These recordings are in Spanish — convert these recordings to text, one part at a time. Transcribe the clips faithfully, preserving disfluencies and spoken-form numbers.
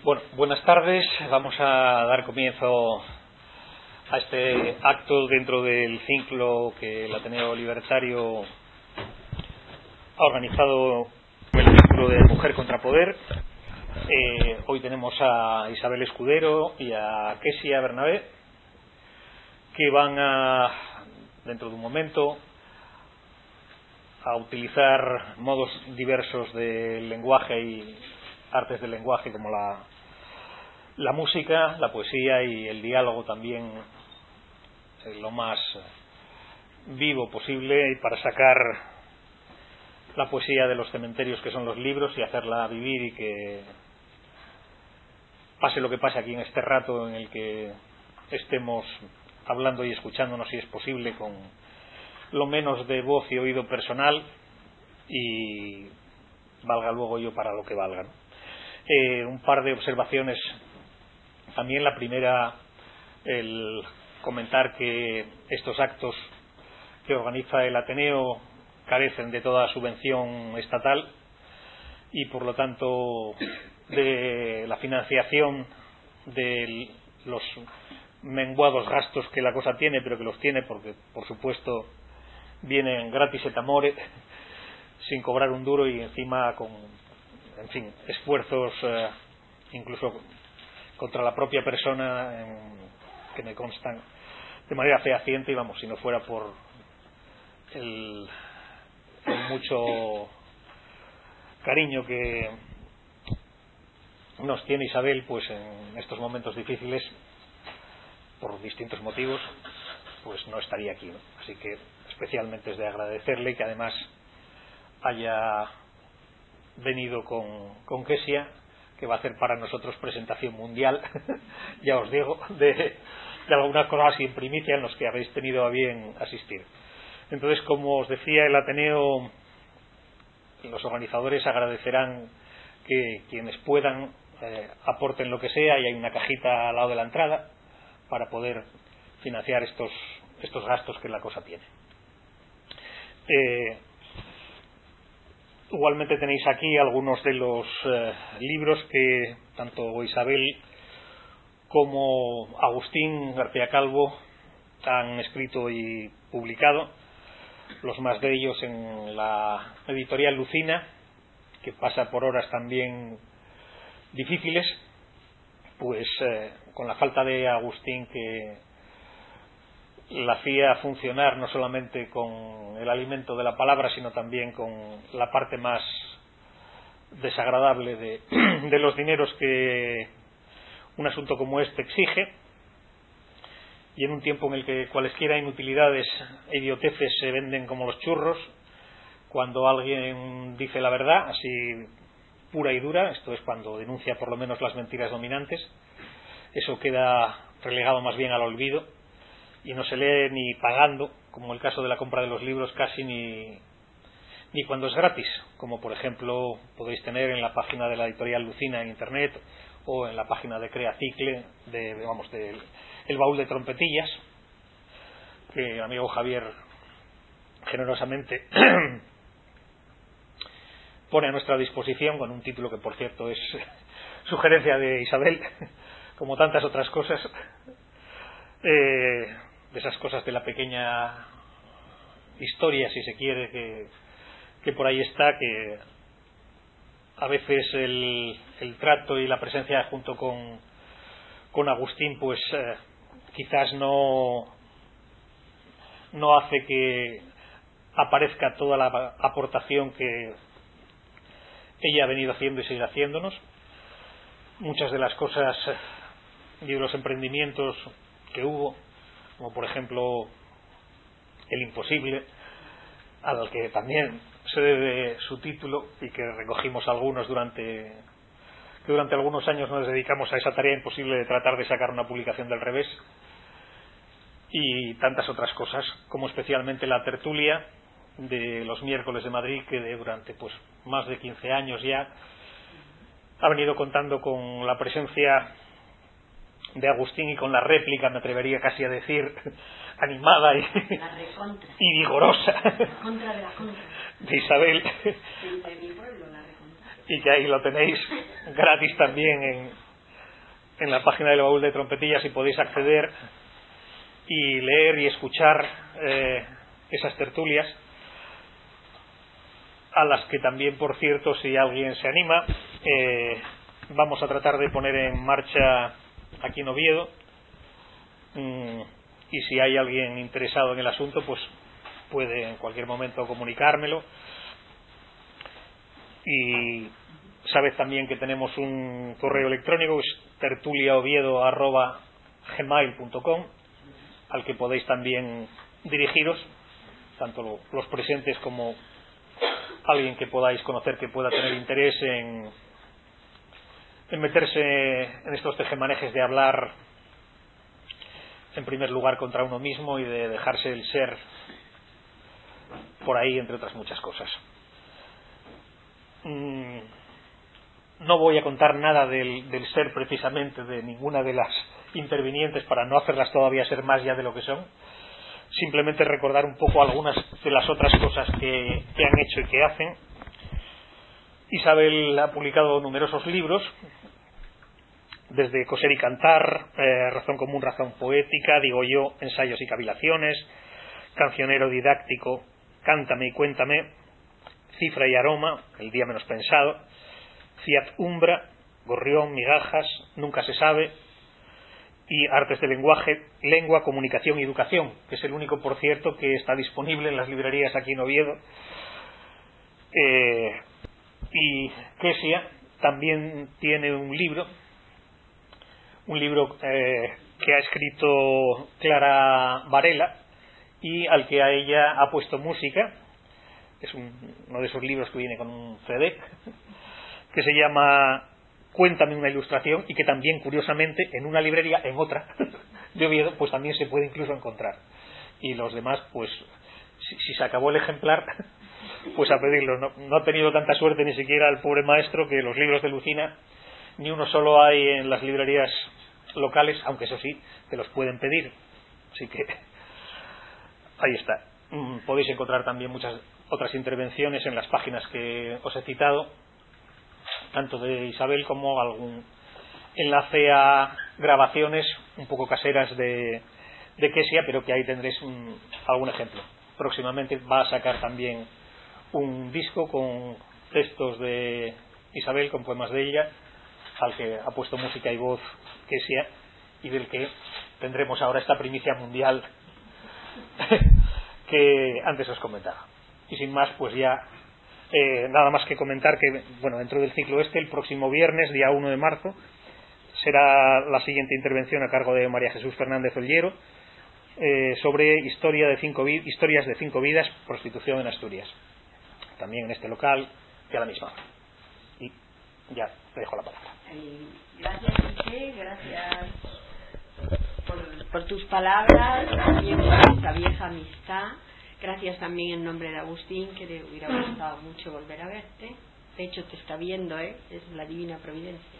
Bueno, buenas tardes. Vamos a dar comienzo a este acto dentro del ciclo que el Ateneo Libertario ha organizado, el ciclo de Mujer contra Poder. Eh, hoy tenemos a Isabel Escudero y a Kesia Bernabé, que van a, dentro de un momento, a utilizar modos diversos del lenguaje y artes del lenguaje como la, la música, la poesía y el diálogo también eh, lo más vivo posible, y para sacar la poesía de los cementerios que son los libros y hacerla vivir, y que pase lo que pase aquí en este rato en el que estemos hablando y escuchándonos, si es posible, con lo menos de voz y oído personal, y valga luego yo para lo que valga, ¿no? Eh, un par de observaciones también. La primera, el comentar que estos actos que organiza el Ateneo carecen de toda subvención estatal y por lo tanto de la financiación de los menguados gastos que la cosa tiene, pero que los tiene porque por supuesto vienen gratis et amore, sin cobrar un duro, y encima con, en fin, esfuerzos eh, incluso contra la propia persona en, que me constan de manera fehaciente, y vamos, si no fuera por el, el mucho cariño que nos tiene Isabel pues en estos momentos difíciles por distintos motivos, pues no estaría aquí, ¿no? Así que especialmente es de agradecerle que además haya venido con, con Kesia, que va a hacer para nosotros presentación mundial ya os digo, de, de algunas cosas y en primicia en los que habéis tenido a bien asistir. Entonces, como os decía, el Ateneo, los organizadores agradecerán que quienes puedan eh, aporten lo que sea, y hay una cajita al lado de la entrada para poder financiar estos, estos gastos que la cosa tiene. Eh, Igualmente tenéis aquí algunos de los eh, libros que tanto Isabel como Agustín García Calvo han escrito y publicado, los más de ellos en la editorial Lucina, que pasa por horas también difíciles, pues eh, con la falta de Agustín, que la hacía funcionar no solamente con el alimento de la palabra, sino también con la parte más desagradable de, de los dineros que un asunto como este exige, y en un tiempo en el que cualesquiera inutilidades e idioteces se venden como los churros, cuando alguien dice la verdad así pura y dura, esto es cuando denuncia por lo menos las mentiras dominantes, eso queda relegado más bien al olvido y no se lee ni pagando, como el caso de la compra de los libros, casi ni, ni cuando es gratis, como por ejemplo podéis tener en la página de la editorial Lucina en internet, o en la página de Creacicle, de, vamos, del el baúl de trompetillas, que el amigo Javier generosamente pone a nuestra disposición, con un título que por cierto es sugerencia de Isabel, como tantas otras cosas, eh, de esas cosas de la pequeña historia, si se quiere, que, que por ahí está, que a veces el, el trato y la presencia junto con, con Agustín pues eh, quizás no no hace que aparezca toda la aportación que ella ha venido haciendo y sigue haciéndonos. Muchas de las cosas y de los emprendimientos que hubo, como por ejemplo El Imposible, al que también se debe su título, y que recogimos algunos durante que durante algunos años nos dedicamos a esa tarea imposible de tratar de sacar una publicación del revés, y tantas otras cosas, como especialmente la tertulia de los miércoles de Madrid, que de durante pues más de quince años ya ha venido contando con la presencia de Agustín y con la réplica, me atrevería casi a decir, animada y, y vigorosa contra de, la contra. de Isabel, de mi pueblo, la y que ahí lo tenéis gratis también en, en la página del Baúl de Trompetillas y podéis acceder y leer y escuchar eh, esas tertulias, a las que también, por cierto, si alguien se anima, eh, vamos a tratar de poner en marcha aquí en Oviedo, mm, y si hay alguien interesado en el asunto, pues puede en cualquier momento comunicármelo. Y sabes también que tenemos un correo electrónico, que es tertuliaoviedo arroba gmail punto com, al que podéis también dirigiros, tanto los presentes como alguien que podáis conocer que pueda tener interés en, en meterse en estos tejemanejes de hablar en primer lugar contra uno mismo y de dejarse el ser por ahí, entre otras muchas cosas. Mm, no voy a contar nada del, del ser precisamente de ninguna de las intervinientes para no hacerlas todavía ser más ya de lo que son. Simplemente recordar un poco algunas de las otras cosas que, que han hecho y que hacen. Isabel ha publicado numerosos libros, desde Coser y Cantar, eh, Razón Común, Razón Poética, Digo Yo, Ensayos y Cavilaciones, Cancionero Didáctico, Cántame y Cuéntame, Cifra y Aroma, El Día Menos Pensado, Fiat Umbra, Gorrión, Migajas, Nunca se sabe, y Artes de Lenguaje, Lengua, Comunicación y Educación, que es el único, por cierto, que está disponible en las librerías aquí en Oviedo. Eh, y Kesia también tiene un libro, un libro eh, que ha escrito Clara Varela y al que a ella ha puesto música. Es un, uno de esos libros que viene con un C D, que se llama Cuéntame una ilustración, y que también, curiosamente, en una librería, en otra de Oviedo, pues también se puede incluso encontrar. Y los demás, pues si, si se acabó el ejemplar, pues a pedirlo. No, no ha tenido tanta suerte ni siquiera el pobre maestro, que los libros de Lucina ni uno solo hay en las librerías locales, aunque eso sí, te los pueden pedir. Así que ahí está. Podéis encontrar también muchas otras intervenciones en las páginas que os he citado, tanto de Isabel como algún enlace a grabaciones un poco caseras de, de Kesia, pero que ahí tendréis un, algún ejemplo. Próximamente va a sacar también un disco con textos de Isabel, con poemas de ella, al que ha puesto música y voz Kesia, y del que tendremos ahora esta primicia mundial que antes os comentaba. Y sin más, pues ya eh, nada más que comentar que, bueno, dentro del ciclo este, el próximo viernes, día uno de marzo, será la siguiente intervención a cargo de María Jesús Fernández Ollero, eh, sobre historia de cinco vi- historias de cinco vidas, prostitución en Asturias, también en este local, que a la misma hora. Y ya te dejo la palabra. Eh, gracias, José, gracias por, por tus palabras, también por esa vieja amistad. Gracias también en nombre de Agustín, que le hubiera gustado mucho volver a verte. De hecho, te está viendo, ¿eh? Es la divina providencia.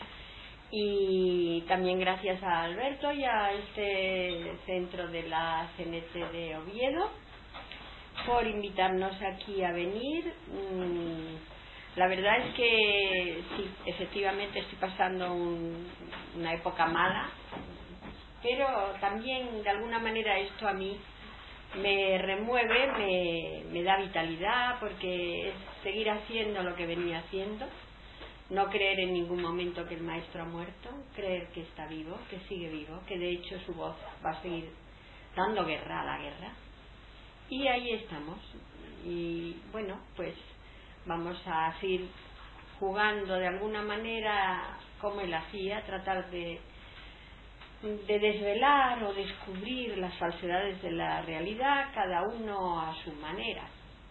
Y también gracias a Alberto y a este centro de la C N T de Oviedo por invitarnos aquí a venir. La verdad es que sí, efectivamente estoy pasando un, una época mala, pero también de alguna manera esto a mí me remueve, me, me da vitalidad, porque es seguir haciendo lo que venía haciendo, no creer en ningún momento que el maestro ha muerto, creer que está vivo, que sigue vivo, que de hecho su voz va a seguir dando guerra a la guerra. Y ahí estamos. Y bueno, pues vamos a seguir jugando de alguna manera como él hacía, tratar de de desvelar o descubrir las falsedades de la realidad, cada uno a su manera.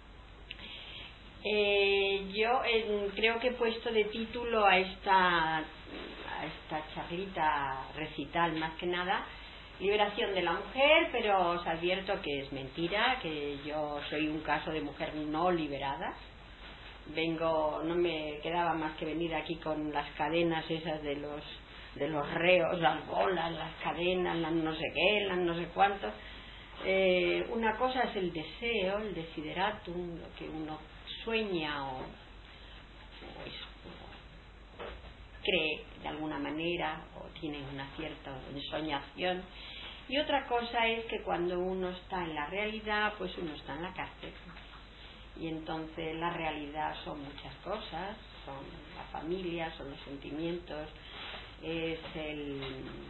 Eh, yo eh, creo que he puesto de título a esta a esta charlita recital, más que nada, liberación de la mujer, pero os advierto que es mentira, que yo soy un caso de mujer no liberada. Vengo, no me quedaba más que venir aquí con las cadenas esas de los de los reos, las bolas, las cadenas, las no sé qué, las no sé cuántos. Eh, una cosa es el deseo, el desideratum, lo que uno sueña o, o, es, o cree de alguna manera o tienen una cierta ensoñación. Y otra cosa es que cuando uno está en la realidad, pues uno está en la cárcel. Y entonces la realidad son muchas cosas, son la familia, son los sentimientos, es el,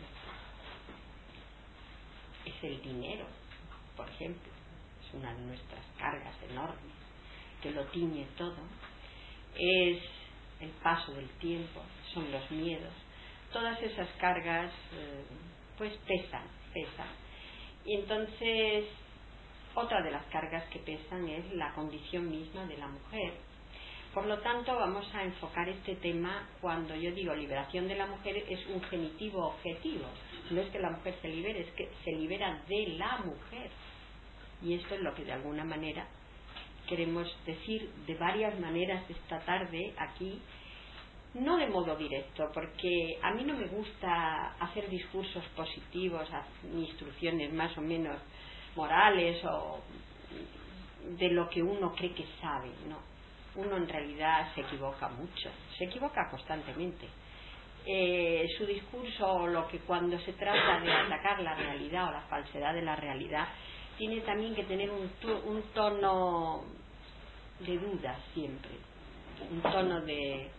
es el dinero, por ejemplo. Es una de nuestras cargas enormes, que lo tiñe todo. Es el paso del tiempo, son los miedos. Todas esas cargas eh, pues pesan, pesan. Y entonces otra de las cargas que pesan es la condición misma de la mujer. Por lo tanto, vamos a enfocar este tema. Cuando yo digo liberación de la mujer, es un genitivo objetivo. No es que la mujer se libere, es que se libera de la mujer. Y esto es lo que de alguna manera queremos decir de varias maneras esta tarde aquí, no de modo directo, porque a mí no me gusta hacer discursos positivos, instrucciones más o menos morales o de lo que uno cree que sabe, no. Uno en realidad se equivoca mucho, se equivoca constantemente. Eh, su discurso, lo que cuando se trata de atacar la realidad o la falsedad de la realidad, tiene también que tener un, un tono de duda siempre, un tono de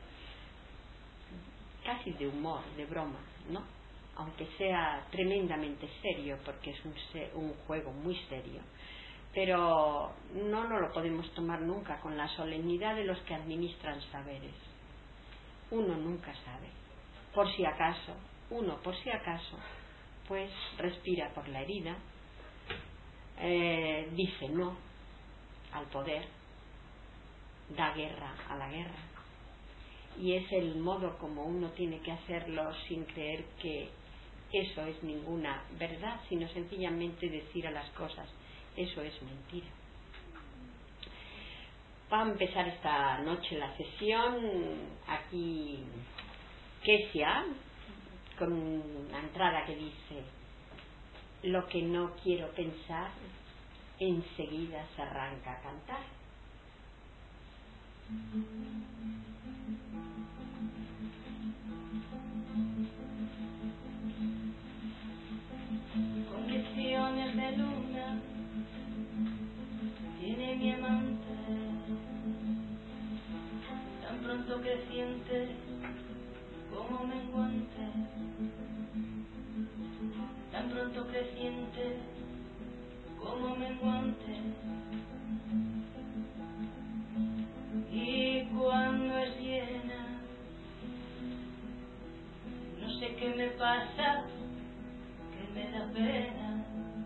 casi de humor, de broma, ¿no? Aunque sea tremendamente serio, porque es un, un juego muy serio, pero no nos lo podemos tomar nunca con la solemnidad de los que administran saberes. Uno nunca sabe, por si acaso, uno por si acaso, pues respira por la herida, eh, dice no al poder, da guerra a la guerra, y es el modo como uno tiene que hacerlo sin creer que eso es ninguna verdad, sino sencillamente decir a las cosas eso es mentira. Va a empezar esta noche la sesión aquí Kesia con una entrada que dice: lo que no quiero pensar enseguida se arranca a cantar. Condiciones de luna tiene mi amante, tan pronto creciente como menguante, tan pronto creciente como menguante. Y cuando es llena, no sé qué me pasa, que me da pena.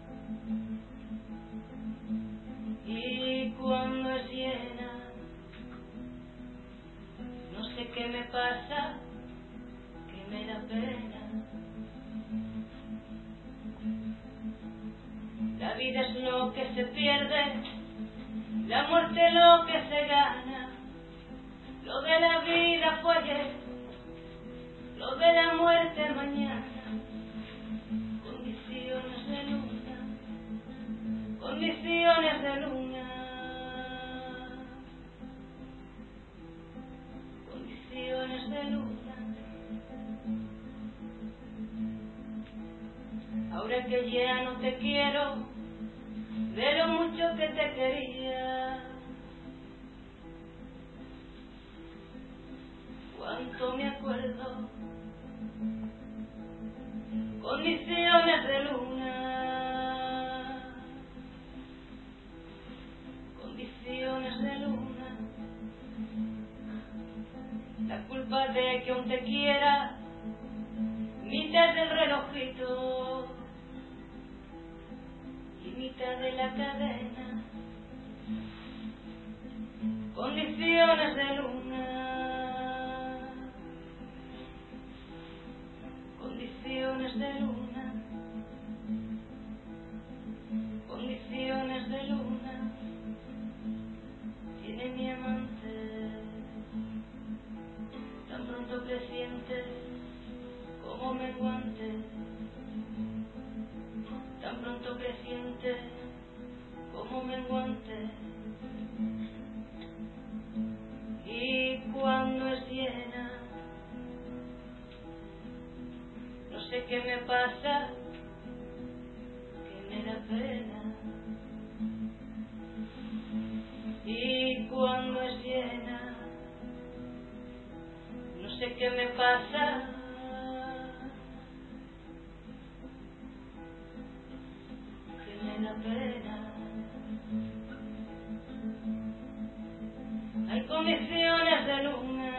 Y cuando es llena, no sé qué me pasa, que me da pena. La vida es lo que se pierde, la muerte lo que se gana. Lo de la vida fue ayer, lo de la muerte mañana. Condiciones de luna, condiciones de luna, condiciones de luna. Ahora que ya no te quiero, de lo mucho que te quería, cuánto me acuerdo. Condiciones de luna, condiciones de luna. La culpa de que aún te quiera, mitad del relojito y mitad de la cadena. Condiciones de luna, condiciones de luna, condiciones de luna. Tiene mi amante, tan pronto creciente como menguante, tan pronto creciente como menguante. Y cuando es llena, no sé qué me pasa, que me da pena. Y cuando es llena, no sé qué me pasa, que me da pena. Hay condiciones de luna,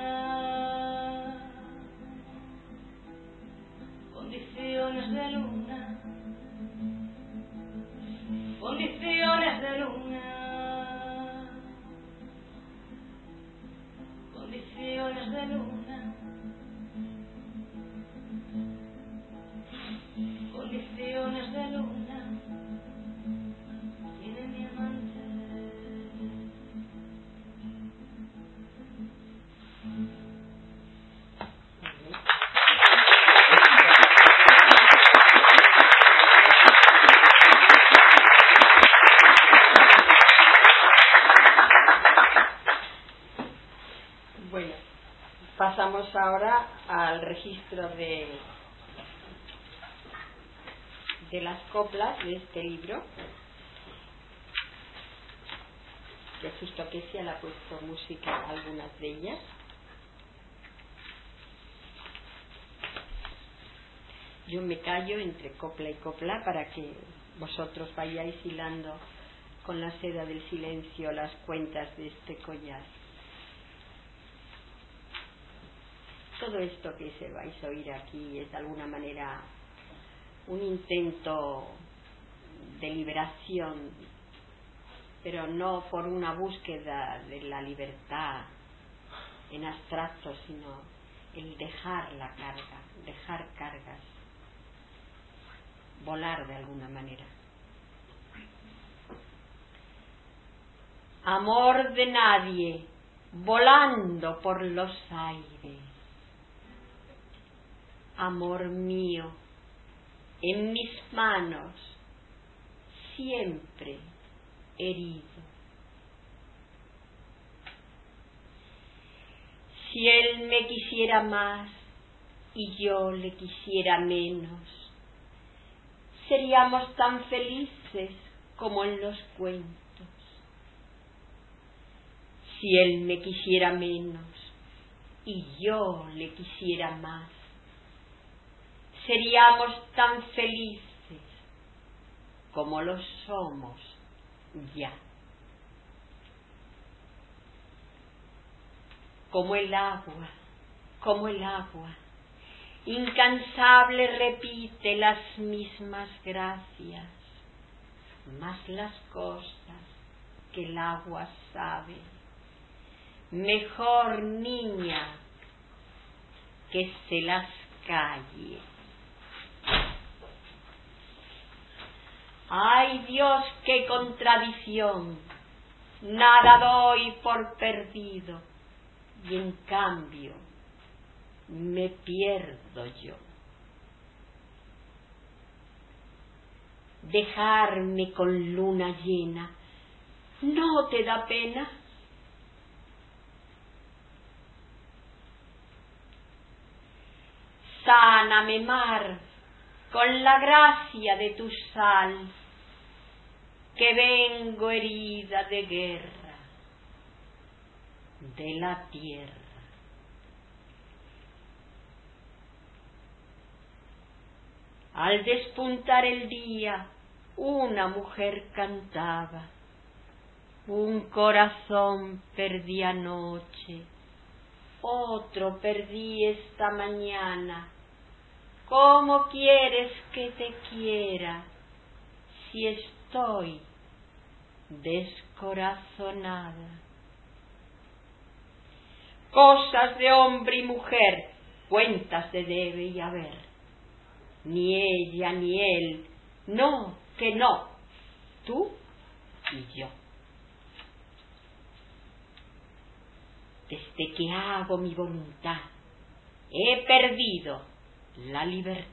condiciones de luna, condiciones de luna, condiciones de luna, condiciones de luna, tiene mi amante. Bueno, pasamos ahora al registro de de las coplas de este libro, que justo que se le ha puesto música a algunas de ellas. Yo me callo entre copla y copla para que vosotros vayáis hilando con la seda del silencio las cuentas de este collar. Todo esto que se vais a oír aquí es de alguna manera un intento de liberación, pero no por una búsqueda de la libertad en abstracto, sino el dejar la carga, dejar cargas, volar de alguna manera. Amor de nadie, volando por los aires. Amor mío, en mis manos, siempre herido. Si él me quisiera más y yo le quisiera menos, seríamos tan felices como en los cuentos. Si él me quisiera menos y yo le quisiera más, seríamos tan felices como lo somos ya. Como el agua, como el agua, incansable repite las mismas gracias, más las cosas que el agua sabe. Mejor, niña, que se las calle. ¡Ay, Dios, qué contradicción! Nada doy por perdido y en cambio me pierdo yo. Dejarme con luna llena, ¿no te da pena? Sáname, mar, con la gracia de tu sal, que vengo herida de guerra, de la tierra. Al despuntar el día, una mujer cantaba, un corazón perdí anoche, otro perdí esta mañana. ¿Cómo quieres que te quiera si estoy descorazonada? Cosas de hombre y mujer, cuentas de debe y haber. Ni ella ni él, no, que no, tú y yo. Desde que hago mi voluntad, he perdido la libertad.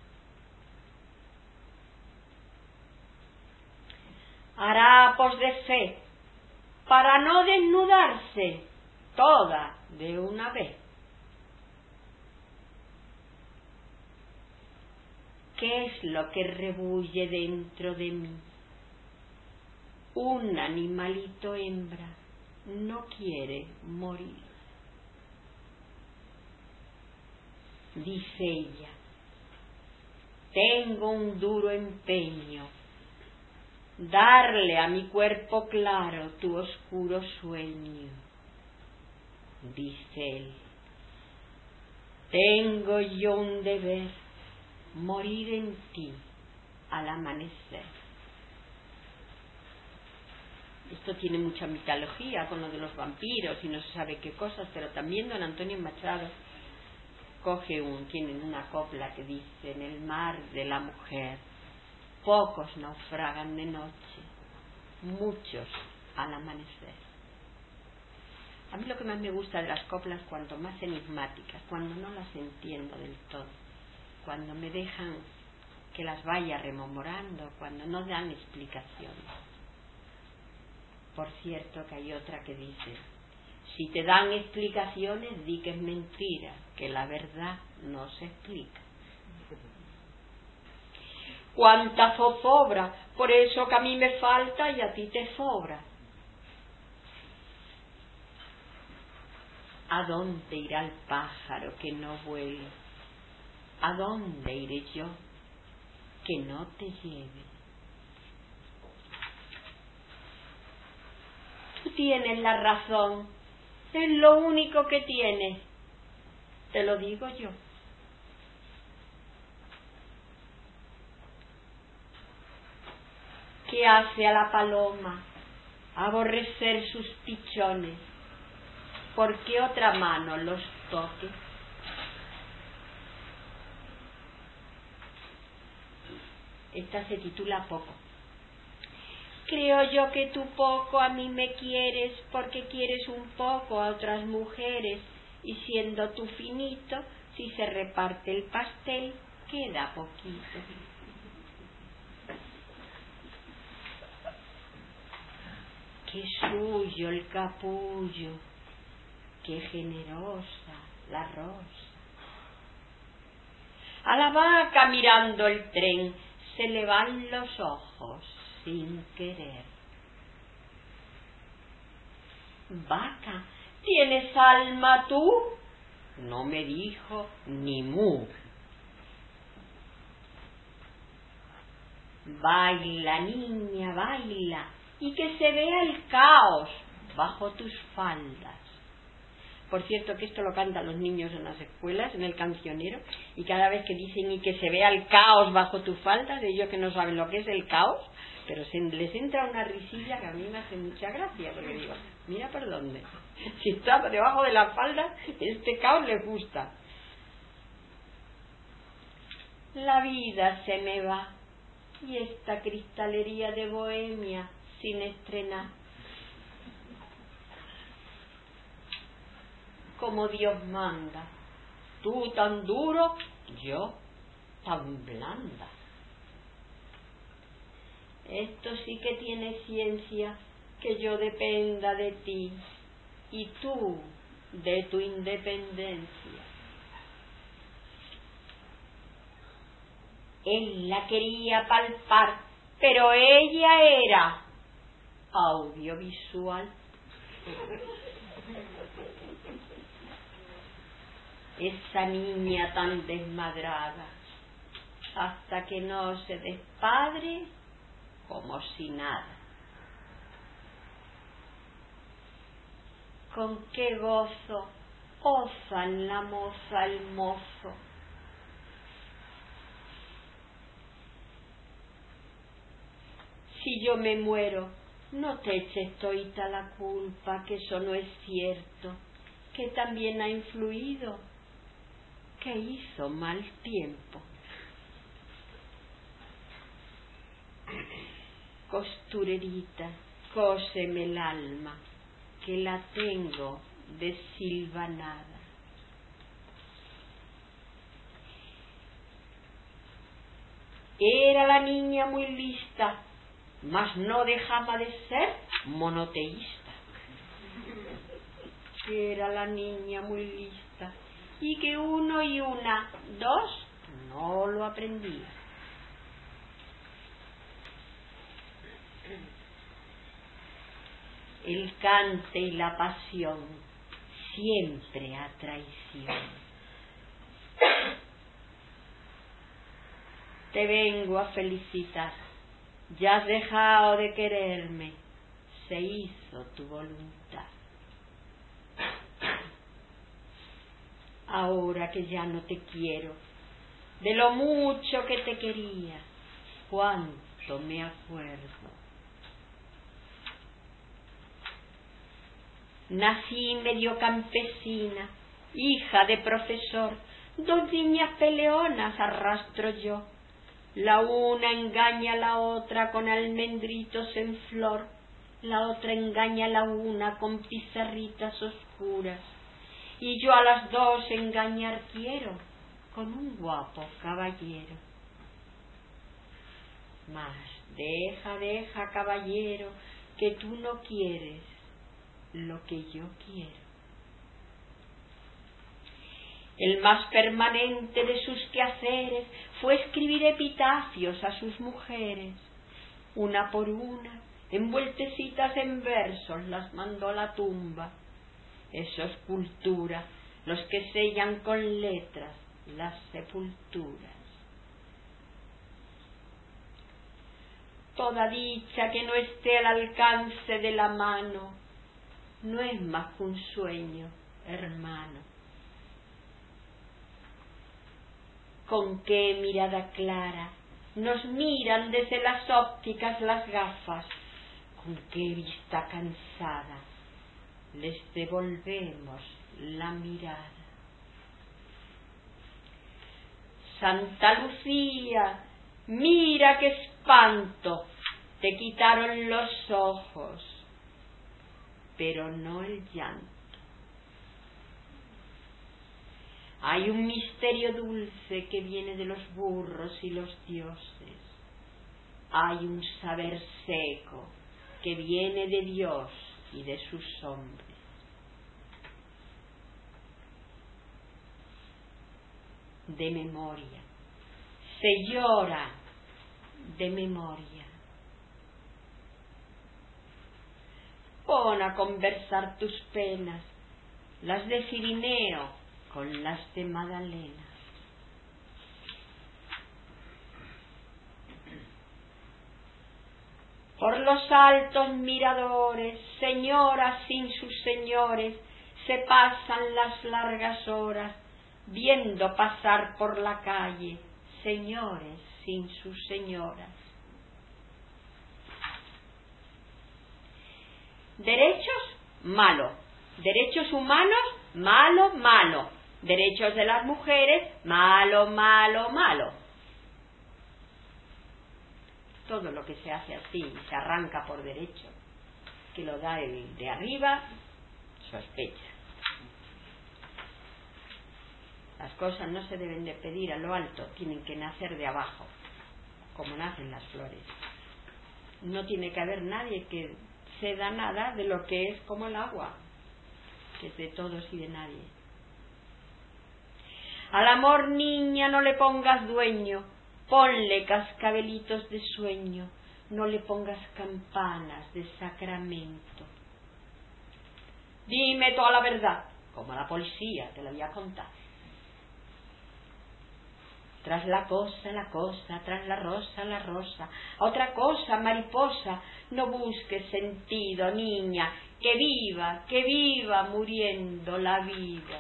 Harapos de fe, para no desnudarse toda de una vez. ¿qué es lo que rebulle dentro de mí? Un animalito hembra no quiere morir. Dice ella, tengo un duro empeño, darle a mi cuerpo claro tu oscuro sueño. Dice él, tengo yo un deber, morir en ti al amanecer. Esto tiene mucha mitología con lo de los vampiros y no se sabe qué cosas, pero también don Antonio Machado coge un, tienen una copla que dice, en el mar de la mujer, pocos naufragan de noche, muchos al amanecer. A mí lo que más me gusta de las coplas, cuanto más enigmáticas, cuando no las entiendo del todo, cuando me dejan que las vaya rememorando, cuando no dan explicaciones. Por cierto que hay otra que dice, si te dan explicaciones, di que es mentira, que la verdad no se explica. Cuánta zozobra, por eso que a mí me falta y a ti te sobra. ¿A dónde irá el pájaro que no vuele? ¿A dónde iré yo que no te lleve? Tú tienes la razón, es lo único que tienes, te lo digo yo. ¿Qué hace a la paloma aborrecer sus pichones? ¿Por qué otra mano los toque? Esta se titula Poco. Creo yo que tú poco a mí me quieres porque quieres un poco a otras mujeres y siendo tú finito, si se reparte el pastel, queda poquito. Qué suyo el capullo, qué generosa la rosa. A la vaca mirando el tren se le van los ojos sin querer. Vaca, ¿tienes alma tú? No me dijo ni mu. Baila, niña, baila, y que se vea el caos bajo tus faldas. Por cierto que esto lo cantan los niños en las escuelas, en el cancionero, y cada vez que dicen y que se vea el caos bajo tus faldas, ellos que no saben lo que es el caos, pero se, les entra una risilla que a mí me hace mucha gracia, porque digo, mira por dónde, si está debajo de la falda, este caos les gusta. La vida se me va, y esta cristalería de Bohemia sin estrenar. Como Dios manda, tú tan duro, yo tan blanda. Esto sí que tiene ciencia, que yo dependa de ti y tú de tu independencia. Él la quería palpar, pero ella era audiovisual. Esa niña tan desmadrada, hasta que no se despadre, como si nada. Con qué gozo osan la moza el mozo. Si yo me muero, no te eches toita la culpa, que eso no es cierto, que también ha influido, que hizo mal tiempo. Costurerita, cóseme el alma, que la tengo desilvanada. Era la niña muy lista, mas no dejaba de ser monoteísta. Era la niña muy lista, y que uno y una, dos, no lo aprendía. el cante y la pasión, siempre a traición. Te vengo a felicitar, ya has dejado de quererme, se hizo tu voluntad. Ahora que ya no te quiero, de lo mucho que te quería, cuánto me acuerdo. Nací medio campesina, hija de profesor, dos niñas peleonas arrastro yo. La una engaña a la otra con almendritos en flor, la otra engaña a la una con pizarritas oscuras, y yo a las dos engañar quiero con un guapo caballero. Mas deja, deja, caballero, que tú no quieres lo que yo quiero. El más permanente de sus quehaceres fue escribir epitafios a sus mujeres. Una por una, envueltecitas en versos, las mandó a la tumba. Eso es cultura, los que sellan con letras las sepulturas. Toda dicha que no esté al alcance de la mano no es más que un sueño, hermano. Con qué mirada clara nos miran desde las ópticas las gafas, con qué vista cansada les devolvemos la mirada. Santa Lucía, mira qué espanto, te quitaron los ojos, pero no el llanto. Hay un misterio dulce que viene de los burros y los dioses. Hay un saber seco que viene de Dios y de sus hombres. De memoria. Se llora de memoria. Pon a conversar tus penas, las de Cirineo con las de Madalena. Por los altos miradores, señoras sin sus señores, se pasan las largas horas viendo pasar por la calle señores sin sus señoras. Derechos, malo. Derechos humanos, malo, malo. Derechos de las mujeres, malo, malo, malo. Todo lo que se hace así, se arranca por derecho, que lo da el de arriba, sospecha. Las cosas no se deben de pedir a lo alto, tienen que nacer de abajo, como nacen las flores. No tiene que haber nadie que ceda nada de lo que es como el agua, que es de todos y de nadie. Al amor, niña, no le pongas dueño, ponle cascabelitos de sueño, no le pongas campanas de sacramento. Dime toda la verdad, como la policía te la voy a contar. Tras la cosa, la cosa, tras la rosa, la rosa, otra cosa, mariposa, no busques sentido, niña, que viva, que viva muriendo la vida.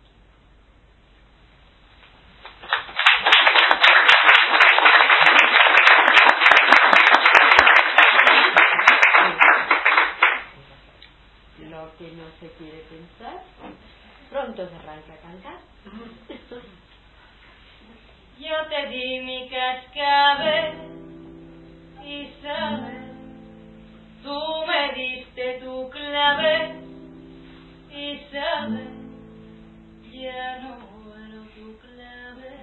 Lo que no se quiere pensar, pronto se arranca a cantar. Yo te di mi cascabel, Isabel, tú me diste tu clave, Isabel, ya no vuelo tu clave,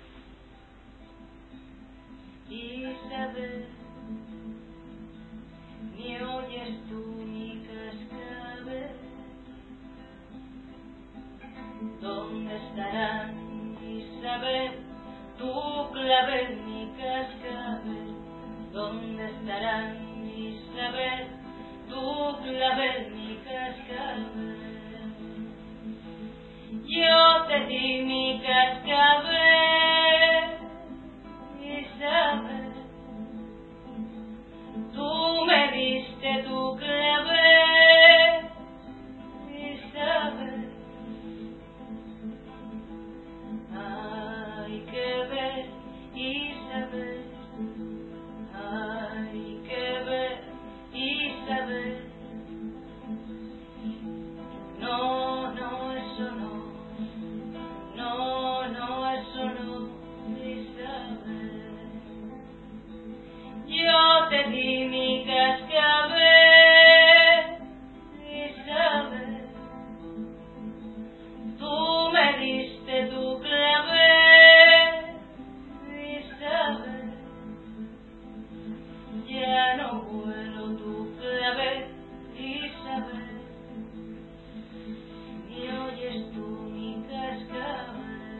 Isabel, ni oyes tú mi cascabel, ¿dónde estarán, Isabel? Tu clavel, mi cascabel, ¿dónde estarán, Isabel? tu clavel, mi cascabel. Yo te di mi cascabel, Isabel. Tú me diste tu clavel, Isabel. Hay que ver, Isabel. Hay que ver, Isabel. No, no, eso no. No, no, eso no, Isabel. Yo te di mi cascabel, Isabel. Tú me diste tu clavel, Isabel. Ya no vuelo tu clavel, Isabel. Ni oyes tú mi cascabel.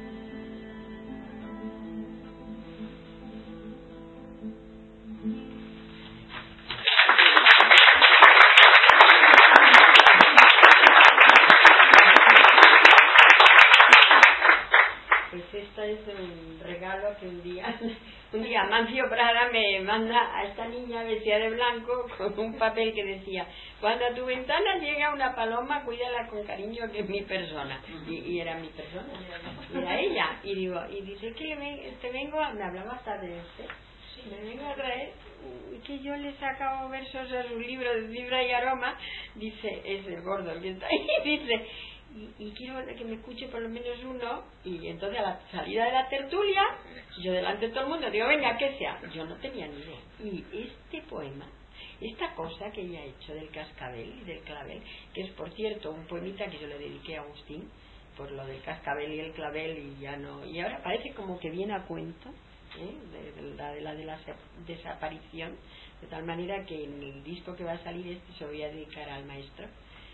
Pues esta es un regalo que un día, un día Mancio Prada me manda a esta niña vestida de blanco con un papel que decía: cuando a tu ventana llega una paloma, cuídala con cariño, que es mi persona. Y, y era mi persona, era ella. Y digo, y dice que le ven, te vengo, a, me hablaba hasta de este, me vengo a traer que yo le he sacado versos a su libro de Fibra y Aroma. Dice, es el gordo el que está ahí, dice, y, y quiero que me escuche por lo menos uno. Y entonces a la salida de la tertulia, yo delante de todo el mundo digo, venga, que sea. Yo no tenía ni idea. Y este poema, esta cosa que ella ha hecho del cascabel y del clavel, que es por cierto un poemita que yo le dediqué a Agustín por lo del cascabel y el clavel, y ya no, y ahora parece como que viene a cuento, ¿eh? de, de, la, de la de la desaparición, de tal manera que en el disco que va a salir este se lo voy a dedicar al maestro.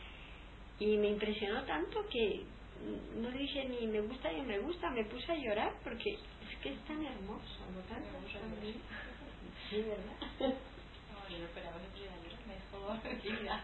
Y me impresionó tanto que no dije ni me gusta ni me gusta, me puse a llorar porque es que es tan hermoso, lo tan hermoso. Sí, ¿verdad? No, yo no esperaba que pudiera llorar, me dejó tímida.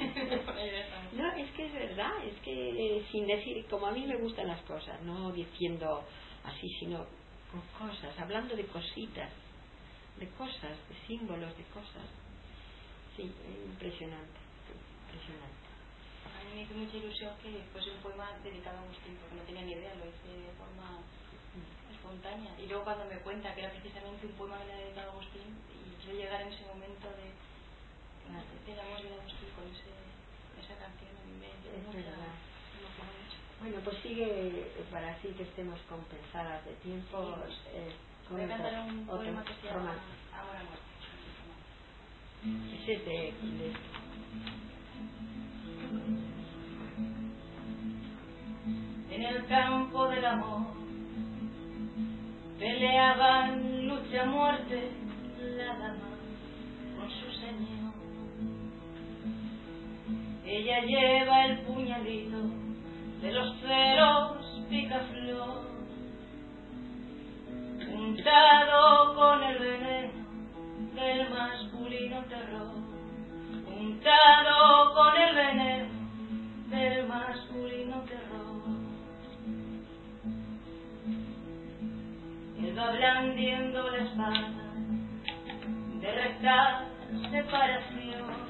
No, es que es verdad, es que sin decir, como a mí me gustan las cosas, no diciendo así, sino con cosas, hablando de cositas, de cosas, de símbolos, de cosas. Sí, impresionante, impresionante. A mí me hizo mucha ilusión que fuese un poema dedicado a Agustín, porque no tenía ni idea, lo hice de forma espontánea. Y luego cuando me cuenta que era precisamente un poema que le había dedicado a Agustín, y yo llegar en ese momento de de la voz de Agustín con ese, esa canción, a mí me dio mucha emoción. Bueno, pues sigue, para así que estemos compensadas de tiempo. Sí. Eh, Voy a cantar un otro, poema que se llama romance. Amor a muerte. Ese es de, de En el campo del amor peleaban lucha a muerte la dama con su señor. Ella lleva el puñalito de los ceros picaflor, untado con el veneno del masculino terror, untado con el veneno del masculino terror. Él va blandiendo la espada de recta separación,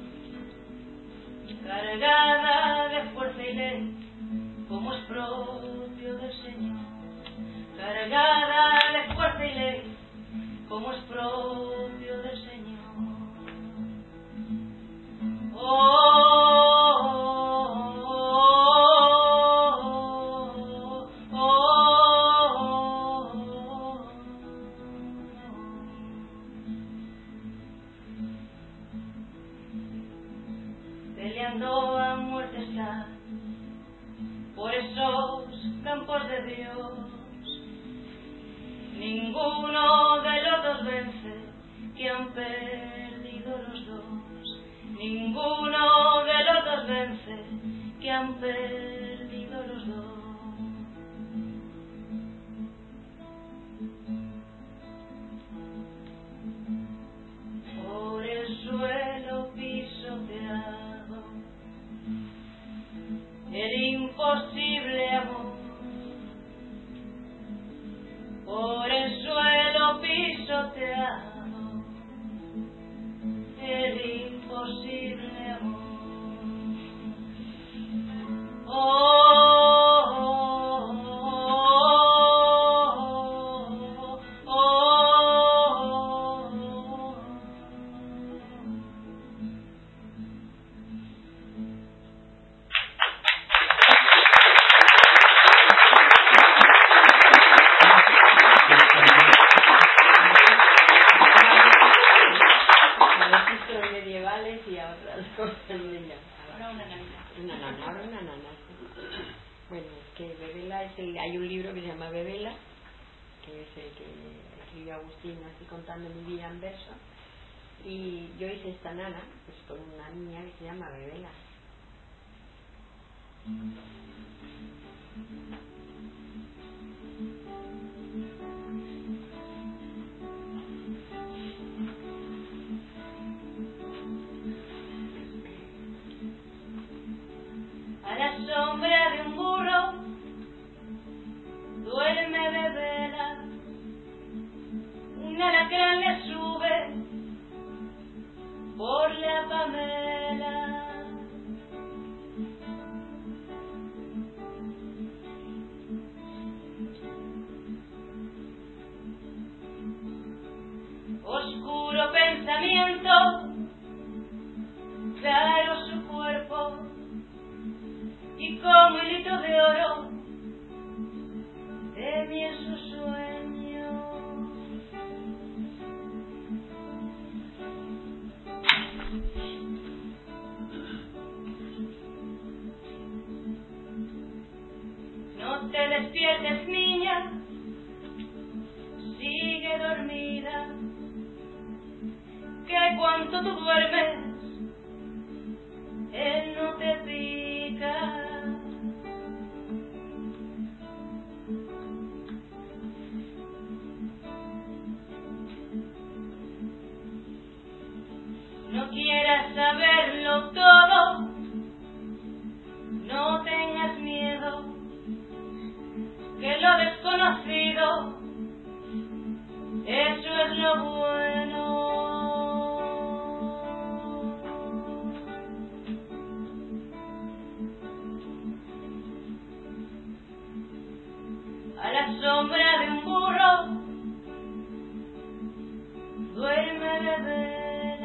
cargada de fuerza y ley, como es propio del Señor, cargada de fuerza y ley, como es propio del Señor. Oh, oh, oh, oh, oh, oh. Peleando a muerte está por esos campos de Dios. Ninguno de los dos vence, que han perdido los dos. Ninguno de los dos vence, que han perdido los dos. Por el suelo pisoteado pisoteado el imposible amor. Oh, oh, oh, oh, oh. Medievales y a otras cosas. Ahora una nanita. Una nana, ahora una nana. Bueno, es que Bebela es el, hay un libro que se llama Bebela, que es el que escribió Agustín, así contando mi vida en verso, y yo hice esta nana pues con una niña que se llama Bebela. A la sombra de un burro duerme Bebela, un alacrán le sube por la pamela. Oscuro pensamiento, claro su cuerpo, y como hilito de oro teme en su sueño. No te despiertes, niña, sigue dormida, que cuanto tú duermes él no te pica. No quieras saberlo todo, no tengas miedo, que lo desconocido, eso es lo bueno. A la sombra de un burro duerme Bebela.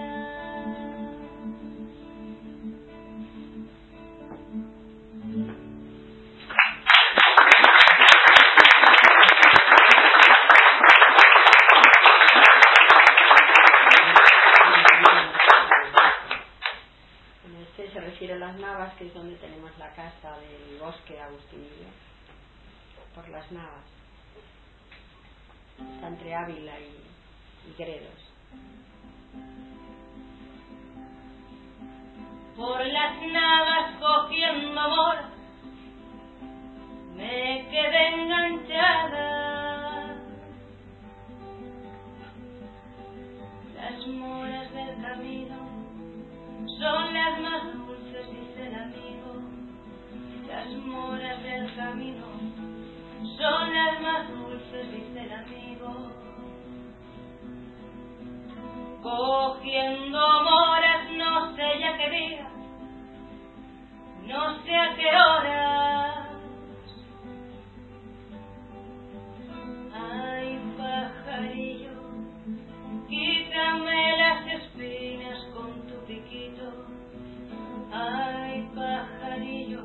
Este se refiere a las Navas, que es donde tenemos la casa del bosque agustinillo, por las Navas. Está entre Ávila y, y Gredos. Por las Navas cogiendo amor me quedé enganchada. Las moras del camino son las más dulces, dice el amigo. Las moras del camino son las más dulces, dice el amigo. Cogiendo moras, no sé ya qué día, no sé a qué hora. Ay, pajarillo, quítame las espinas con tu piquito. Ay, pajarillo,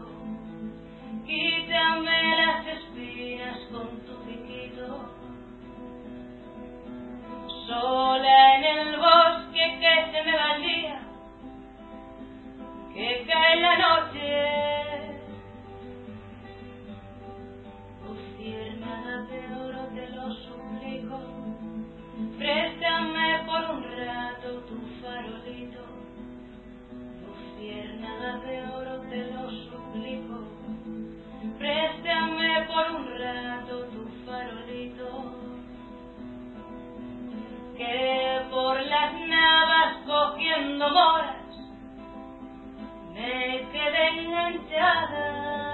quítame las espinas con tu piquito. Sola en el bosque que se me va el día, que cae la noche. Luciérnaga de oro, te lo suplico, préstame por un rato tu farolito. Luciérnaga de oro, te lo suplico, préstame por un rato tu farolito. Que por las Navas cogiendo moras me quedé enganchada.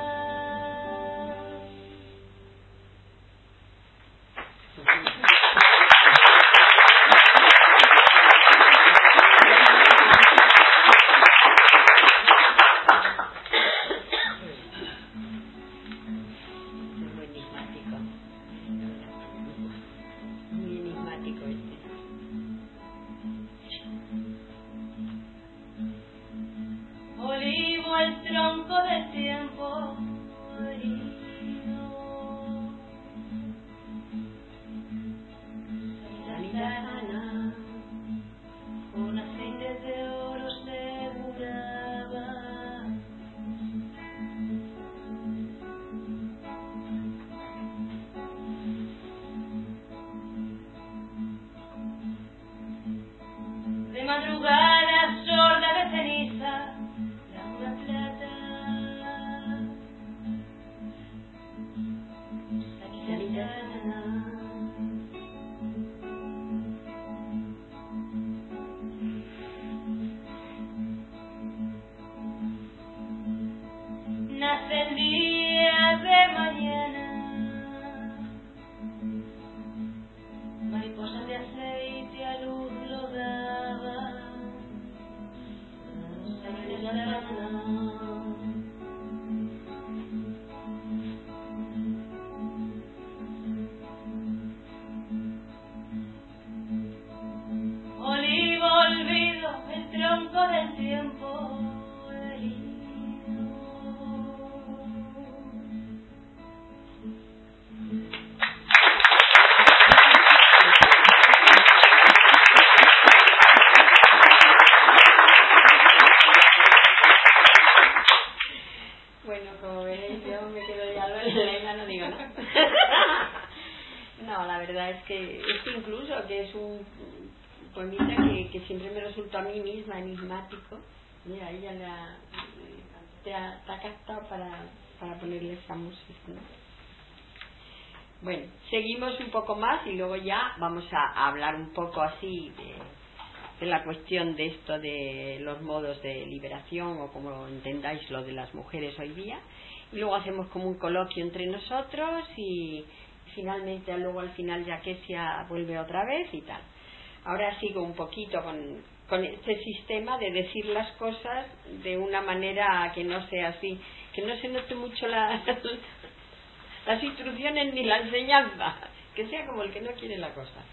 No, la verdad es que esto incluso, que es un poemita que, que siempre me resultó a mí misma enigmático. Mira, ella le ha, te, ha, te ha captado para, para ponerle esa música, ¿no? Bueno, seguimos un poco más y luego ya vamos a, a hablar un poco así de, de la cuestión de esto de los modos de liberación, o como entendáis lo de las mujeres hoy día, y luego hacemos como un coloquio entre nosotros y finalmente luego al final ya que se vuelve otra vez y tal. Ahora sigo un poquito con, con este sistema de decir las cosas de una manera que no sea así, que no se note mucho la, las instrucciones ni la enseñanza, que sea como el que no quiere la cosa.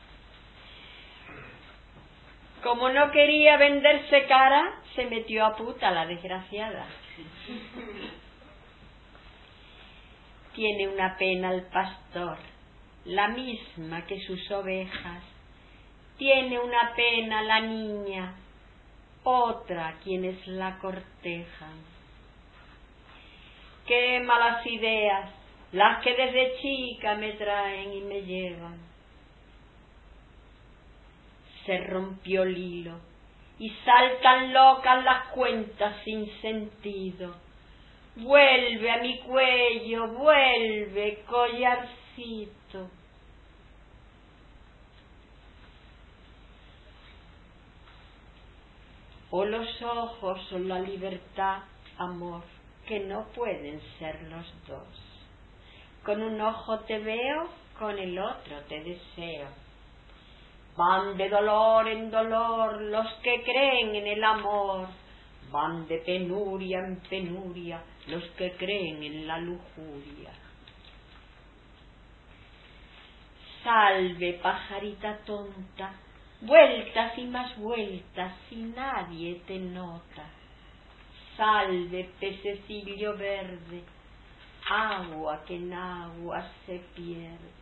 Como no quería venderse cara, se metió a puta la desgraciada. Tiene una pena el pastor, la misma que sus ovejas. Tiene una pena la niña, otra quienes la cortejan. Qué malas ideas, las que desde chica me traen y me llevan. Se rompió el hilo y saltan locas las cuentas sin sentido. Vuelve a mi cuello, vuelve, collarcito. O los ojos o la libertad, amor, que no pueden ser los dos. Con un ojo te veo, con el otro te deseo. Van de dolor en dolor los que creen en el amor. Van de penuria en penuria los que creen en la lujuria. Salve, pajarita tonta, vueltas y más vueltas y nadie te nota. Salve, pececillo verde, agua que en agua se pierde.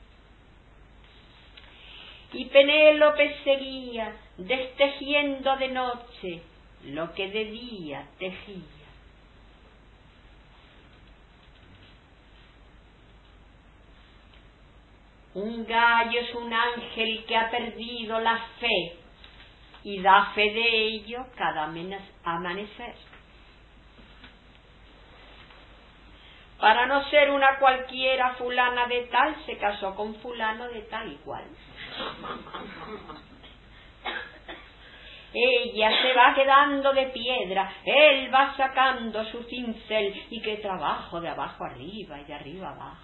Y Penélope seguía destejiendo de noche lo que de día tejía. Un gallo es un ángel que ha perdido la fe y da fe de ello cada amanecer. Para no ser una cualquiera, fulana de tal se casó con fulano de tal y cual. Ella se va quedando de piedra, él va sacando su cincel, y qué trabajo de abajo arriba y de arriba abajo.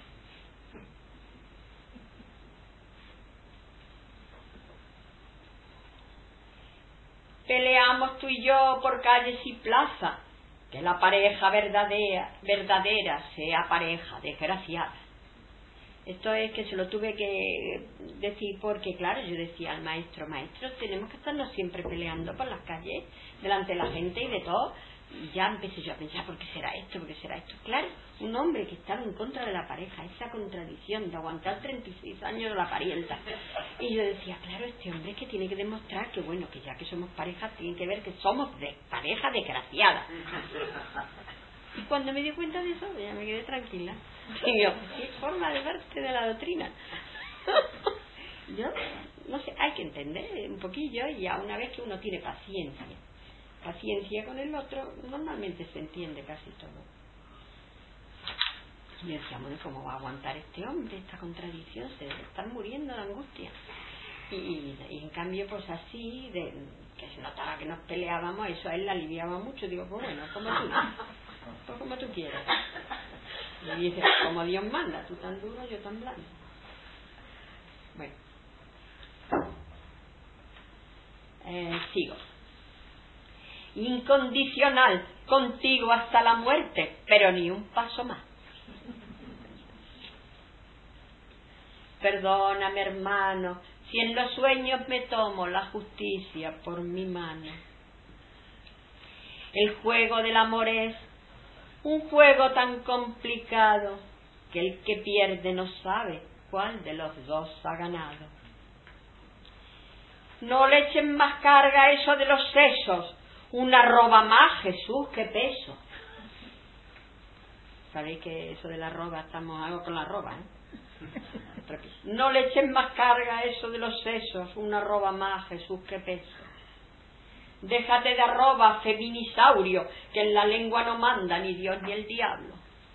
Peleamos tú y yo por calles y plazas, que la pareja verdadera, verdadera sea pareja desgraciada. Esto es que se lo tuve que decir porque, claro, yo decía al maestro, maestro, tenemos que estarnos siempre peleando por las calles, delante de la gente y de todo. Y ya empecé yo a pensar, ¿por qué será esto? ¿Por qué será esto? Claro, un hombre que estaba en contra de la pareja, esa contradicción de aguantar treinta y seis años de la parienta. Y yo decía, claro, este hombre es que tiene que demostrar que, bueno, que ya que somos pareja, tiene que ver que somos de pareja desgraciada. Y cuando me di cuenta de eso, ya me quedé tranquila. Digo, qué forma de verte de la doctrina. Yo, no sé, hay que entender un poquillo, y ya una vez que uno tiene paciencia, paciencia con el otro, normalmente se entiende casi todo. Y yo decía, bueno, ¿cómo va a aguantar este hombre esta contradicción? Se debe estar muriendo de angustia. Y, y, y en cambio, pues así, de, que se notaba que nos peleábamos, eso a él le aliviaba mucho. Digo, pues bueno, como tú, pues como tú quieras. Y dice, como Dios manda, tú tan duro, yo tan blando. Bueno, eh, sigo. Incondicional, contigo hasta la muerte, pero ni un paso más. Perdóname, hermano, si en los sueños me tomo la justicia por mi mano. El juego del amor es un juego tan complicado que el que pierde no sabe cuál de los dos ha ganado. No le echen más carga a eso de los sesos, una arroba más, Jesús, qué peso. Sabéis que eso de la arroba, estamos algo con la arroba, ¿eh? No le echen más carga a eso de los sesos, una arroba más, Jesús, que peso. Déjate de arroba, feminisaurio, que en la lengua no manda ni Dios ni el diablo.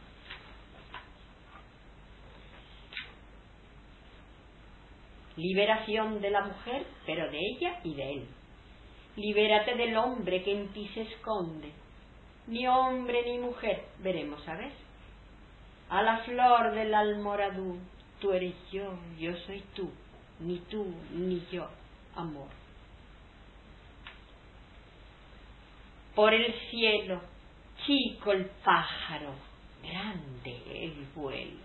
Liberación de la mujer, pero de ella y de él. Libérate del hombre que en ti se esconde. Ni hombre ni mujer, veremos a ver. A la flor del almoradú, tú eres yo, yo soy tú, ni tú ni yo, amor. Por el cielo, chico el pájaro, grande el vuelo.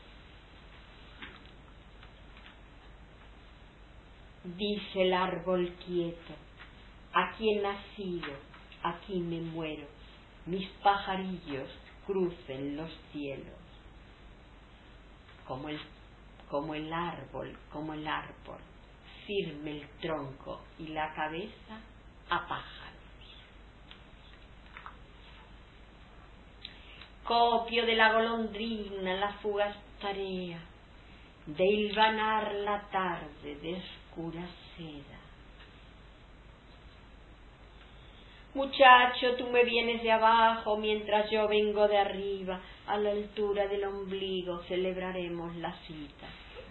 Dice el árbol quieto, aquí he nacido, aquí me muero, mis pajarillos crucen los cielos. Como el, como el árbol, como el árbol, firme el tronco y la cabeza a pájaros. Copio de la golondrina la fugaz tarea de hilvanar la tarde de oscura seda. Muchacho, tú me vienes de abajo mientras yo vengo de arriba, a la altura del ombligo celebraremos la cita.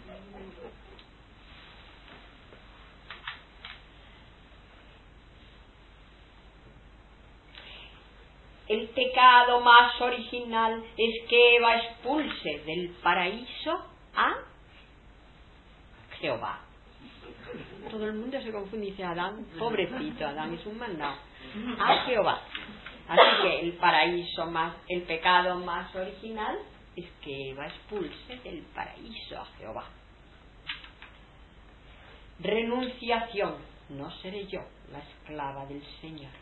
El pecado más original es que Eva expulse del paraíso a Jehová. Todo el mundo se confunde y dice Adán, pobrecito, Adán es un mandado. A Jehová. Así que el paraíso más, el pecado más original es que Eva expulse del paraíso a Jehová. Renunciación, no seré yo la esclava del Señor.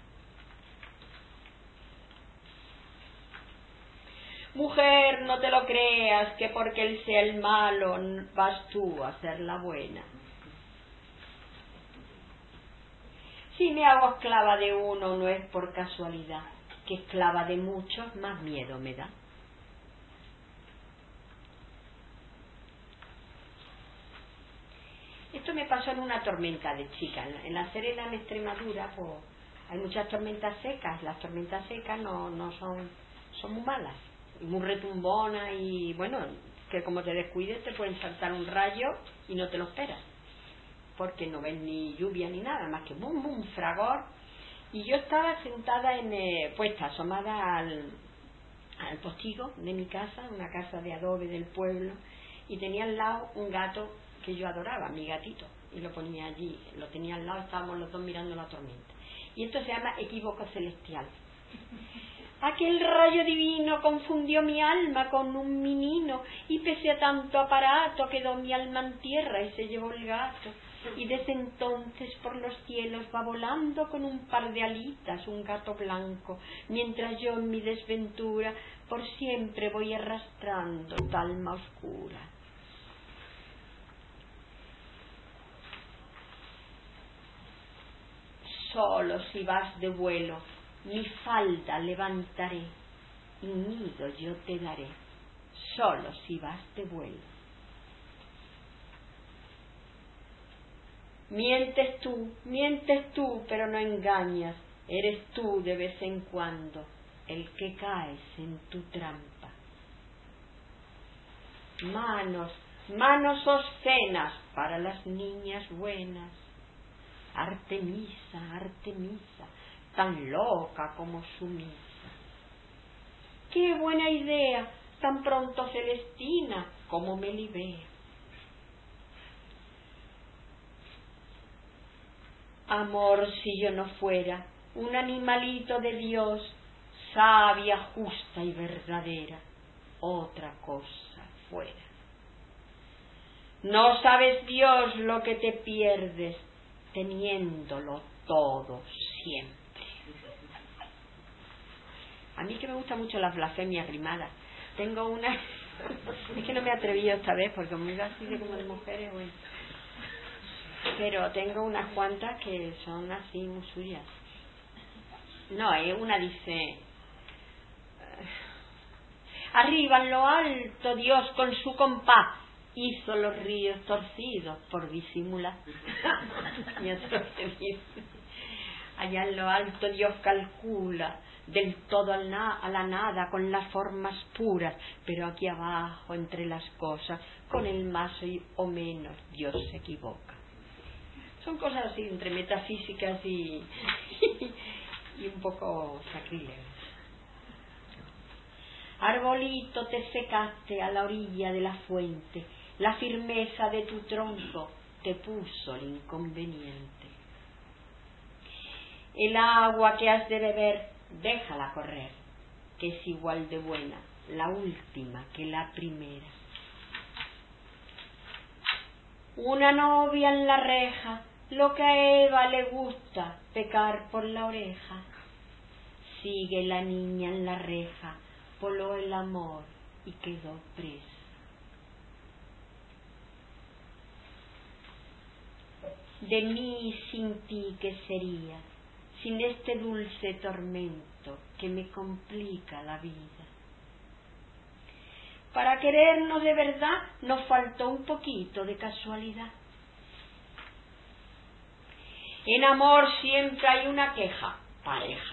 Mujer, no te lo creas que porque él sea el malo vas tú a ser la buena. Si me hago esclava de uno no es por casualidad, que esclava de muchos más miedo me da. Esto me pasó en una tormenta de chica. En La Serena, en Extremadura, pues hay muchas tormentas secas. Las tormentas secas no, no son, son muy malas, muy retumbonas y bueno, que como te descuides te pueden saltar un rayo y no te lo esperas, porque no ves ni lluvia ni nada, más que bum, bum, fragor. Y yo estaba sentada en, eh, puesta, asomada al, al postigo de mi casa, una casa de adobe del pueblo, y tenía al lado un gato que yo adoraba, mi gatito, y lo ponía allí, lo tenía al lado, estábamos los dos mirando la tormenta. Y esto se llama equívoco celestial. Aquel rayo divino confundió mi alma con un menino, y pese a tanto aparato quedó mi alma en tierra y se llevó el gato. Y desde entonces por los cielos va volando con un par de alitas un gato blanco, mientras yo en mi desventura por siempre voy arrastrando tu alma oscura. Solo si vas de vuelo mi falda levantaré y nido yo te daré, solo si vas de vuelo. Mientes tú, mientes tú, pero no engañas, eres tú de vez en cuando el que caes en tu trampa. Manos, manos obscenas para las niñas buenas. Artemisa, Artemisa, tan loca como sumisa. ¡Qué buena idea! Tan pronto Celestina como Melibea. Amor, si yo no fuera un animalito de Dios, sabia, justa y verdadera, otra cosa fuera. No sabes, Dios, lo que te pierdes teniéndolo todo siempre. A mí que me gusta mucho las blasfemias rimadas. Tengo una... es que no me he atrevido esta vez porque me iba así de como de mujeres, bueno. Pero tengo unas cuantas que son así muy suyas. No, eh, una dice: arriba en lo alto Dios con su compás hizo los ríos torcidos por disimular. Y eso se dice. Allá en lo alto Dios calcula del todo a la nada con las formas puras, pero aquí abajo entre las cosas con el más o menos Dios se equivoca. Son cosas así entre metafísicas y, y un poco sacrílegas. Arbolito, te secaste a la orilla de la fuente, la firmeza de tu tronco te puso el inconveniente. El agua que has de beber, déjala correr, que es igual de buena la última que la primera. Una novia en la reja, lo que a Eva le gusta, pecar por la oreja. Sigue la niña en la reja, voló el amor y quedó presa. De mí sin ti, ¿qué sería? Sin este dulce tormento que me complica la vida. Para querernos de verdad nos faltó un poquito de casualidad. En amor siempre hay una queja, pareja.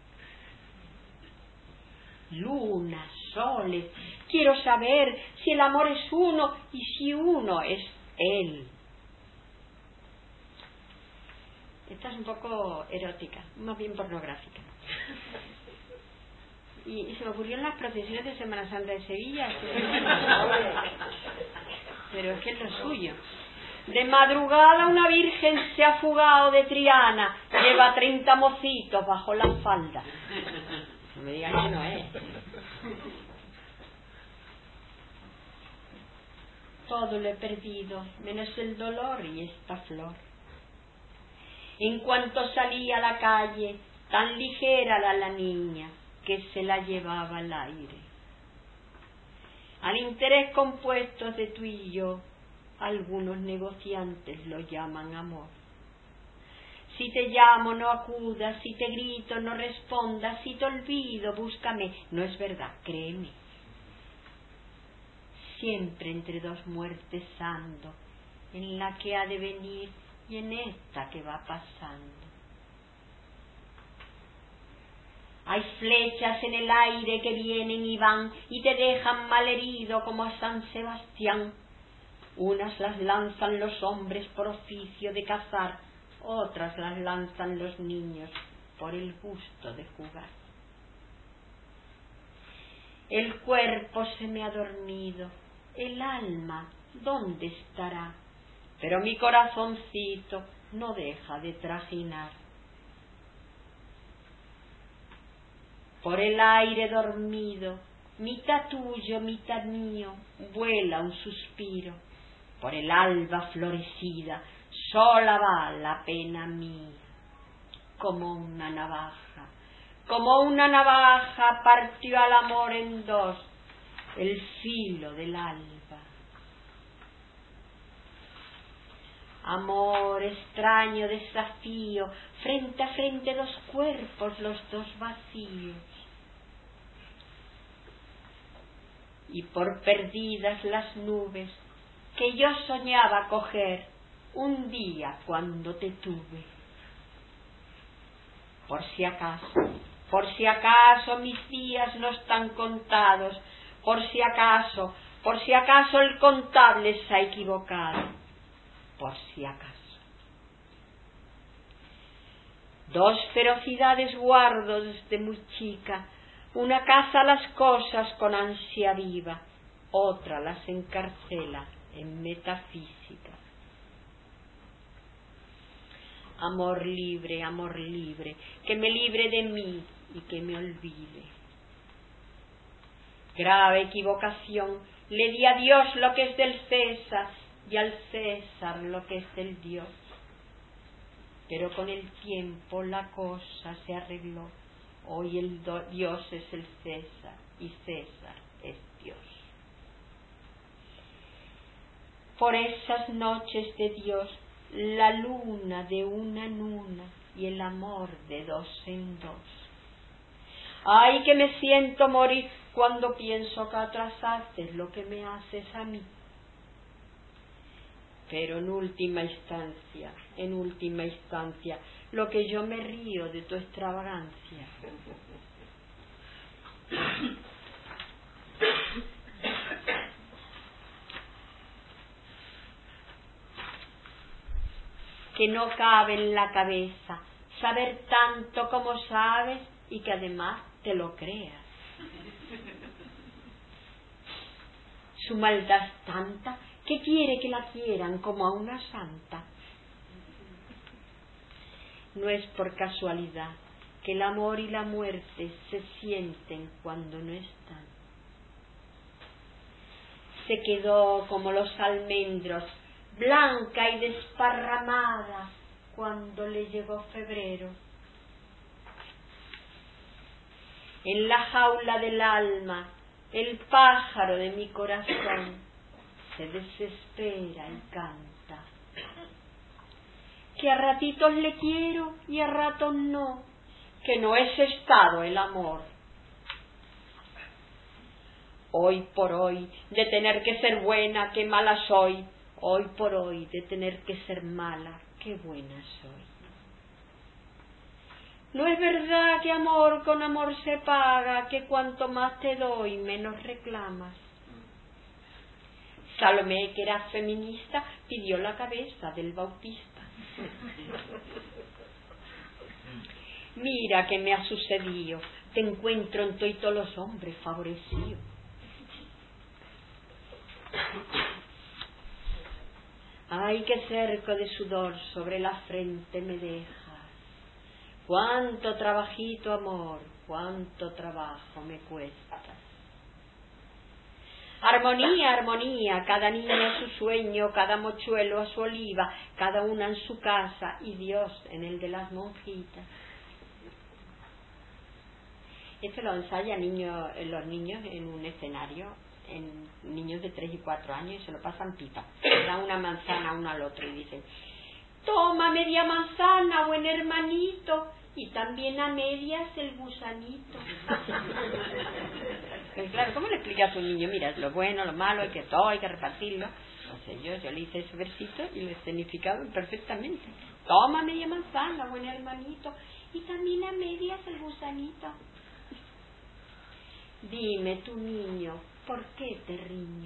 Lunas, soles, quiero saber si el amor es uno y si uno es él. Esta es un poco erótica, más bien pornográfica. Y, y se me ocurrió en las procesiones de Semana Santa de Sevilla. Pero es que es lo suyo. De madrugada una virgen se ha fugado de Triana, lleva treinta mocitos bajo la falda. No me digan que no es. Todo lo he perdido, menos el dolor y esta flor. En cuanto salía a la calle, tan ligera era la niña, que se la llevaba al aire. Al interés compuesto de tú y yo, algunos negociantes lo llaman amor. Si te llamo, no acudas, si te grito, no respondas, si te olvido, búscame. No es verdad, créeme. Siempre entre dos muertes ando, en la que ha de venir y en esta que va pasando. Hay flechas en el aire que vienen y van y te dejan malherido como a San Sebastián. Unas las lanzan los hombres por oficio de cazar, otras las lanzan los niños por el gusto de jugar. El cuerpo se me ha dormido, el alma, ¿dónde estará? Pero mi corazoncito no deja de trajinar. Por el aire dormido, mitad tuyo, mitad mío, vuela un suspiro. Por el alba florecida, sola va la pena mía. Como una navaja, como una navaja partió al amor en dos el filo del alba. Amor, extraño desafío, frente a frente dos cuerpos, los dos vacíos. Y por perdidas las nubes que yo soñaba coger un día cuando te tuve. Por si acaso, por si acaso mis días no están contados, por si acaso, por si acaso el contable se ha equivocado. Por si acaso. Dos ferocidades guardo desde muy chica, una caza las cosas con ansia viva, otra las encarcela en metafísica. Amor libre, amor libre, que me libre de mí y que me olvide. Grave equivocación, le di a Dios lo que es del César y al César lo que es del Dios. Pero con el tiempo la cosa se arregló. Hoy el do- Dios es el César y César es Dios. Por esas noches de Dios, la luna de una en una y el amor de dos en dos. Ay, que me siento morir cuando pienso que atrasaste lo que me haces a mí. Pero en última instancia, en última instancia, lo que yo me río de tu extravagancia. Que no cabe en la cabeza saber tanto como sabes y que además te lo creas. Su maldad es tanta que quiere que la quieran como a una santa. No es por casualidad que el amor y la muerte se sienten cuando no están. Se quedó como los almendros, blanca y desparramada, cuando le llegó febrero. En la jaula del alma, el pájaro de mi corazón se desespera y canta. Que a ratitos le quiero y a ratos no, que no es estado el amor. Hoy por hoy, de tener que ser buena, qué mala soy. Hoy por hoy, de tener que ser mala, qué buena soy. No es verdad que amor con amor se paga, que cuanto más te doy, menos reclamas. Salomé, que era feminista, pidió la cabeza del Bautista. Mira que me ha sucedido, te encuentro en todos los hombres favorecidos. Ay, qué cerco de sudor sobre la frente me dejas. Cuánto trabajito, amor, cuánto trabajo me cuesta. Armonía, armonía, cada niña a su sueño, cada mochuelo a su oliva, cada una en su casa y Dios en el de las monjitas. Esto lo ensayan niños, los niños en un escenario, en niños de tres y cuatro años, y se lo pasan pipa. Le dan una manzana uno al otro y dicen: toma media manzana, buen hermanito, y también a medias el gusanito. Pues claro, ¿cómo le explicas a un niño? Mira, lo bueno, lo malo, hay que todo, hay que repartirlo. No sé, yo, yo le hice ese versito y lo he escenificado perfectamente. Toma media manzana, buen hermanito, y también a medias el gusanito. Dime, tu niño, ¿por qué te riño?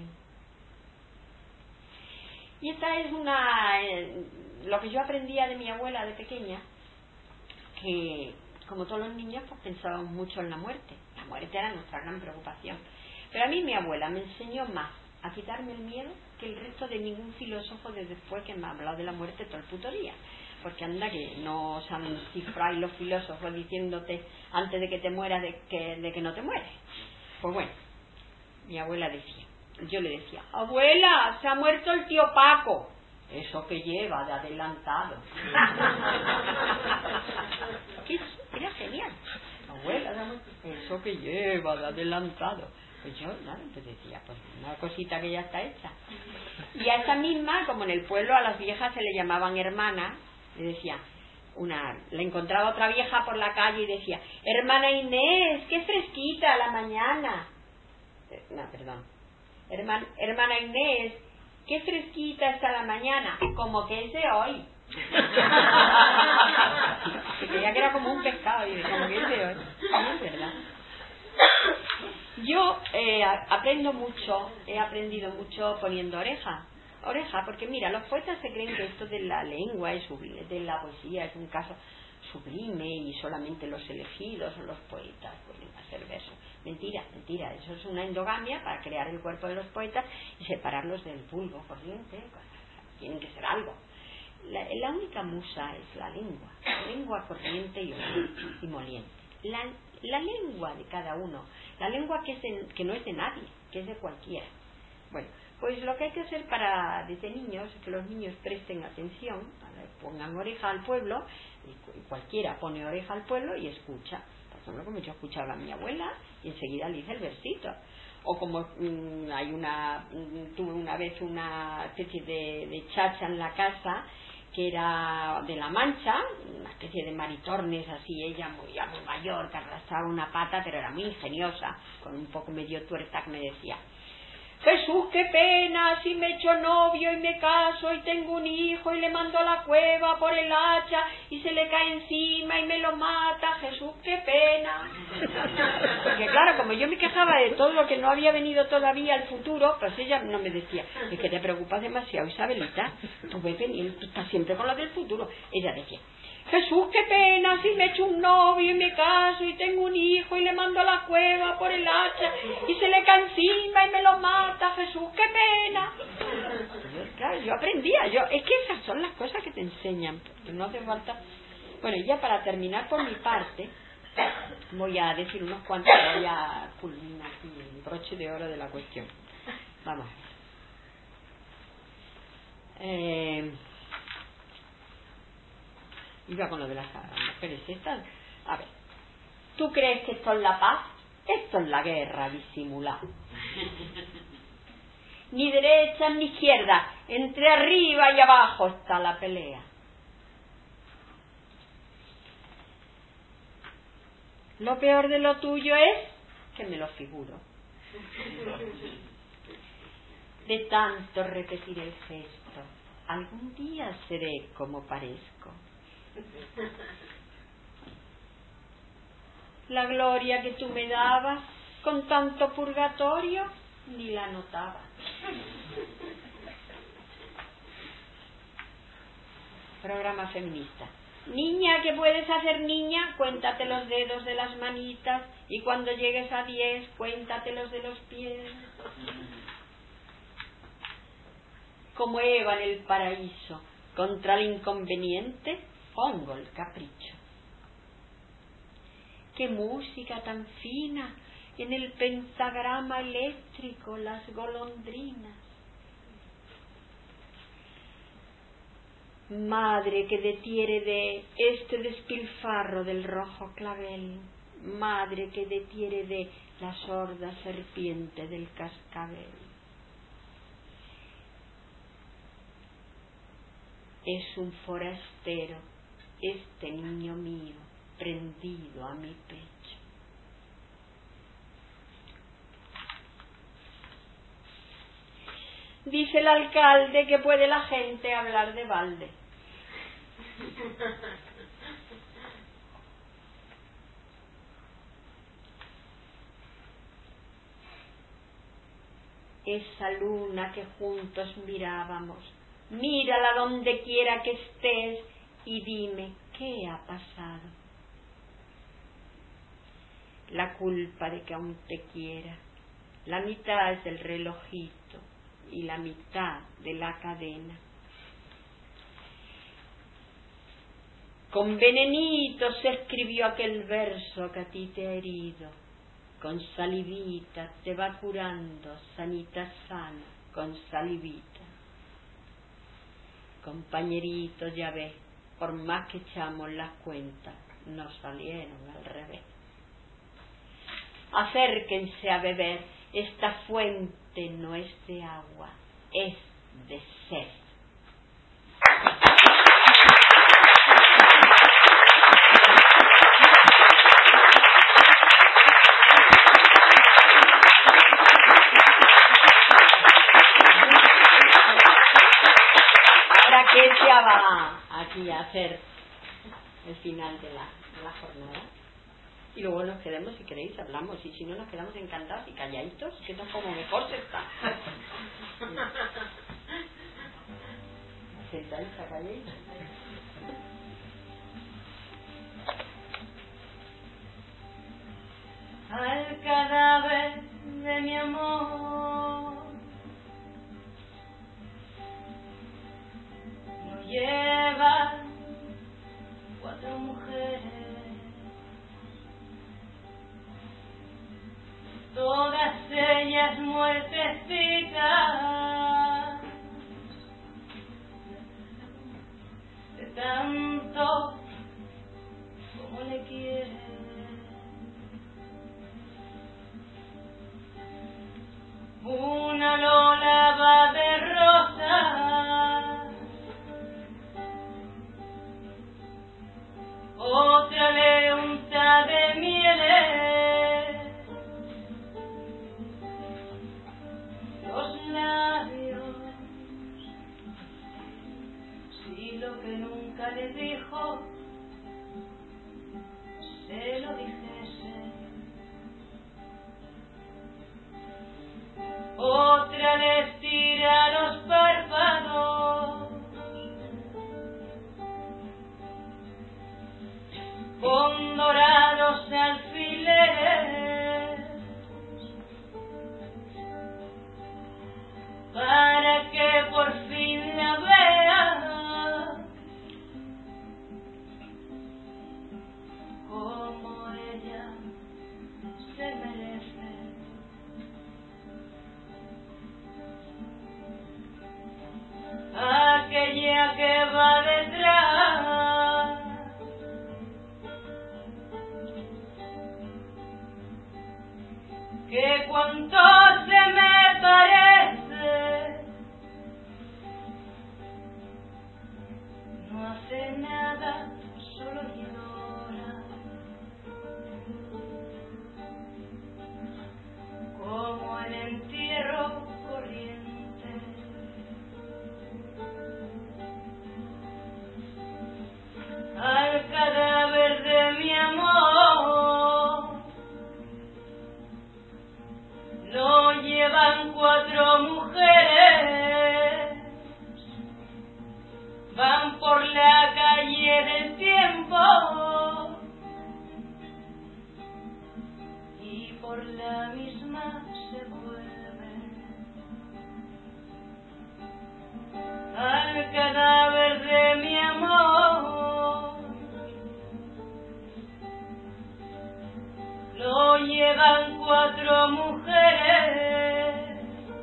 Y esta es una eh, lo que yo aprendía de mi abuela de pequeña, que como todos los niños pues pensábamos mucho en la muerte. La muerte era nuestra gran preocupación, pero a mí mi abuela me enseñó más a quitarme el miedo que el resto de ningún filósofo de después, que me ha hablado de la muerte todo el puto día. Porque anda que no saben cifrar los filósofos diciéndote antes de que te mueras de que, de que no te mueres. Pues bueno, mi abuela decía, yo le decía: abuela, se ha muerto el tío Paco. Eso que lleva de adelantado. Era genial. Abuela, eso que lleva de adelantado. Pues yo, nada, pues decía, pues una cosita que ya está hecha. Y a esa misma, como en el pueblo a las viejas se le llamaban hermanas, le decía, una, la encontraba otra vieja por la calle y decía: hermana Inés, qué fresquita a la mañana. Eh, no, perdón. Herman, hermana Inés, qué fresquita está la mañana, como que es de hoy. Se creía que era como un pescado, y como que es de hoy. No es verdad. Yo eh, aprendo mucho, he aprendido mucho poniendo oreja. Oreja, porque mira, los poetas se creen que esto de la lengua es sublime, de la poesía es un caso sublime y solamente los elegidos o los poetas pueden hacer versos. Mentira, mentira, eso es una endogamia para crear el cuerpo de los poetas y separarlos del vulgo corriente. Tienen que ser algo. La, la única musa es la lengua, la lengua corriente y, y moliente. La, la lengua de cada uno, la lengua que, es de, que no es de nadie, que es de cualquiera. Bueno, pues lo que hay que hacer para desde niños es que los niños presten atención, pongan oreja al pueblo, y cualquiera pone oreja al pueblo y escucha. Por ejemplo, como yo escuchaba a mi abuela y enseguida le hice el versito. O como mmm, hay una mmm, tuve una vez una especie de, de chacha en la casa que era de La Mancha, una especie de maritornes así, ella muy, ya muy mayor, que arrastraba una pata, pero era muy ingeniosa, con un poco medio tuerta, que me decía: Jesús, qué pena, si me echo novio y me caso y tengo un hijo y le mando a la cueva por el hacha y se le cae encima y me lo mata. Jesús, qué pena. Porque claro, como yo me quejaba de todo lo que no había venido todavía al futuro, pues ella no me decía, es que te preocupas demasiado, Isabelita, tú ves venir, tú estás siempre con lo del futuro. Ella decía, Jesús, qué pena, si me echo un novio y me caso y tengo un hijo y le mando a la cueva por el hacha y se le cae encima y me lo mata. Jesús, qué pena. Yo, claro, yo aprendía, yo es que esas son las cosas que te enseñan, no hace falta. Bueno, y ya para terminar por mi parte, voy a decir unos cuantos, voy a culminar aquí el broche de oro de la cuestión. Vamos. Eh... Iba con lo de las mujeres estas. A ver, ¿tú crees que esto es la paz? Esto es la guerra disimulada. Ni derecha ni izquierda, entre arriba y abajo está la pelea. Lo peor de lo tuyo es que me lo figuro. De tanto repetir el gesto, algún día seré como parezco. La gloria que tú me dabas con tanto purgatorio ni la notaba. Programa feminista. Niña, ¿qué puedes hacer, niña? Cuéntate los dedos de las manitas y cuando llegues a diez, cuéntate los de los pies. Como Eva en el paraíso, contra el inconveniente pongo el capricho. Qué música tan fina en el pentagrama eléctrico, las golondrinas. Madre que detiere de este despilfarro del rojo clavel, madre que detiere de la sorda serpiente del cascabel. Es un forastero este niño mío prendido a mi pecho. Dice el alcalde que puede la gente hablar de balde. Esa luna que juntos mirábamos, mírala donde quiera que estés y dime qué ha pasado. La culpa de que aún te quiera, la mitad es del relojito y la mitad de la cadena. Con venenito se escribió aquel verso que a ti te ha herido, con salivita te va curando, sanita sana, con salivita. Compañeritos, ya ves, por más que echamos las cuentas, nos salieron al revés. Acérquense a beber, esta fuente no es de agua, es de sed. Ahora que ya va aquí a hacer el final de la, de la jornada. Y luego nos quedemos, si queréis, hablamos. Y si no, nos quedamos encantados y calladitos, que es como mejor se está. ¿Sentáis a calléis? Al cadáver de mi amor lo llevan cuatro mujeres, todas ellas muertecitas de tanto como le quieren. Una lola va de rosas, otra le unta de mieles, y lo que nunca le dijo se lo dijese. Otra le estira los párpados con dorados alfileres para que por fin la vea como ella se merece. Aquella que va detrás que cuanto se me parece no hace nada, solo llora como el entierro corriente. Al cadáver de mi amor lo llevan cuatro mujeres, van por la calle del tiempo y por la misma se vuelven. Al cadáver de mi amor lo llevan cuatro mujeres,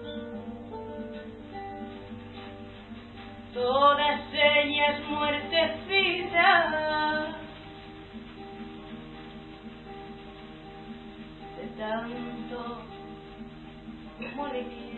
todas ellas muertecitas de tanto como le quieren.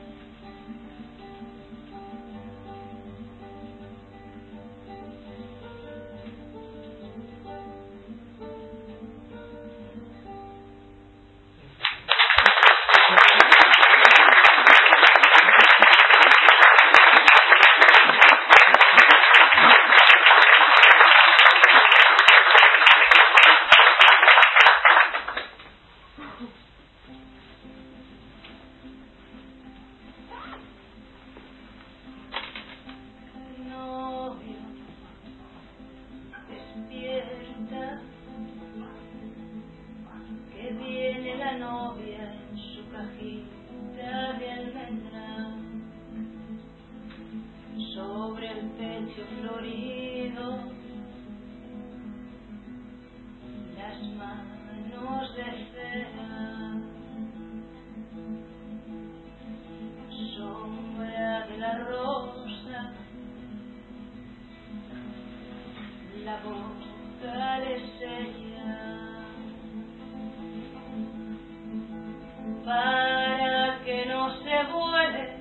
Para que no se vuele,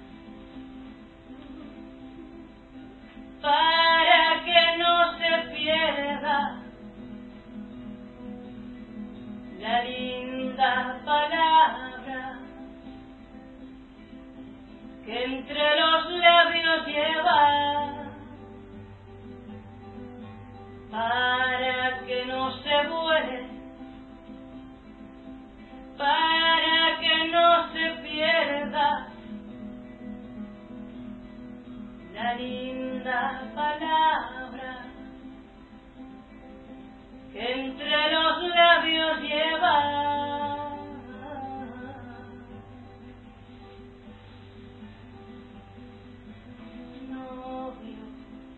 para que no se pierda la linda palabra que entre los labios lleva, para que no se vuele, para que no se pierda la linda palabra que entre los labios lleva. Novio,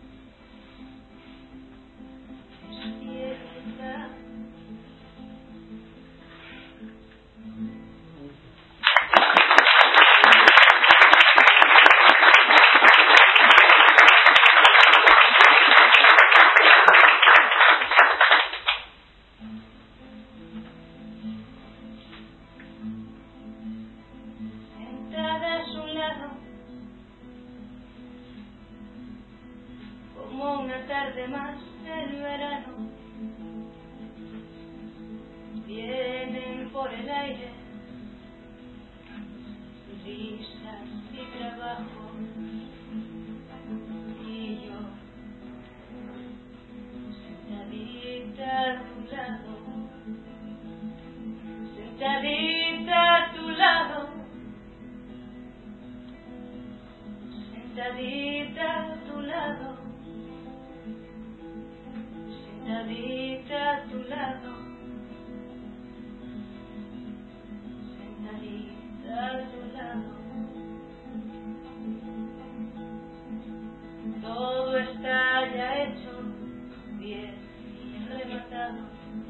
despierta. Como una tarde más del verano, vienen por el aire risas y trabajo, y yo lado, sentadita a tu lado. Todo está ya hecho, bien rematado.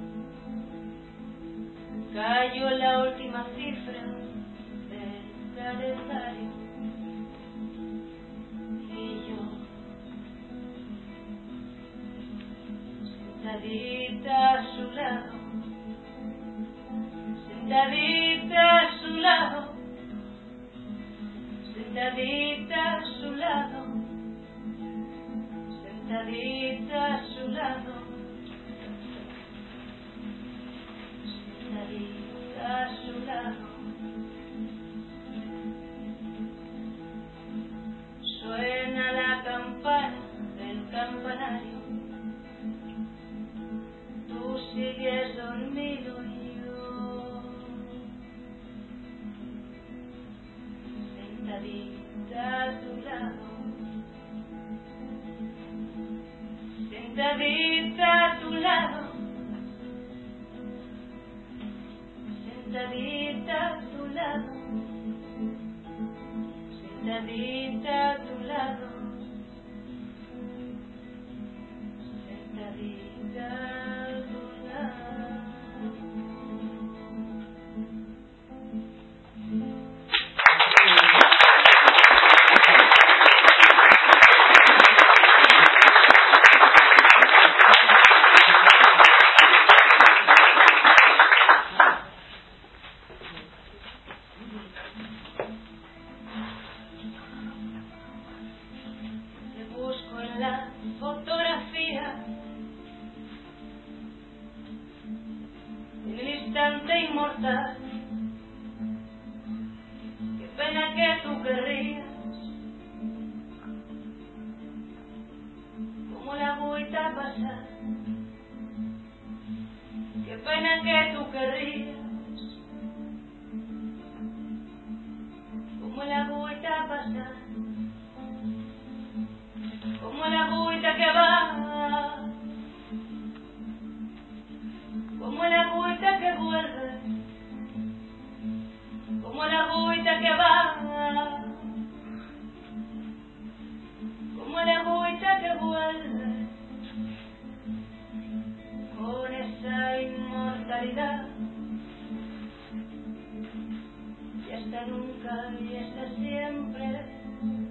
Cayó la última cifra del calendario y yo, sentadita a su lado, sentadita a su lado, sentadita a su lado, sentadita a su lado, sentadita a su lado. Suena la campana del campanario, tú sigues dormido y yo, sentadita a tu lado, sentadita a tu lado, sentadita a tu lado, sentadita a tu lado, sentadita a tu lado. Fotografía en el instante inmortal. Qué pena que tú querrías como la agüita pasar. Qué pena que tú querrías como la agüita pasar, como la agüita que va, como la agüita que vuelve, como la agüita que va, como la agüita que vuelve, con esa inmortalidad, y hasta nunca y hasta siempre.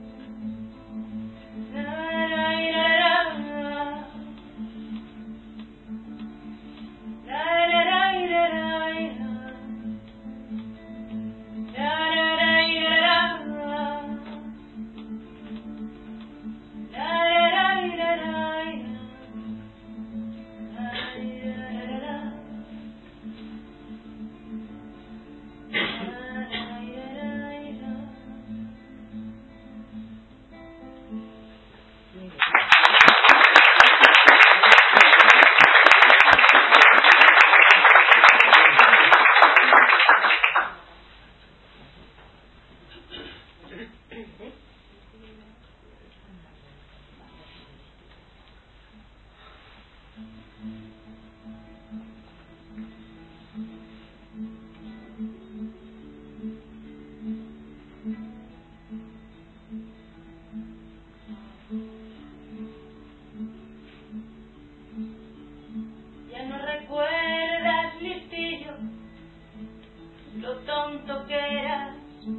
Ya no recuerdas, listillo, lo tonto que eras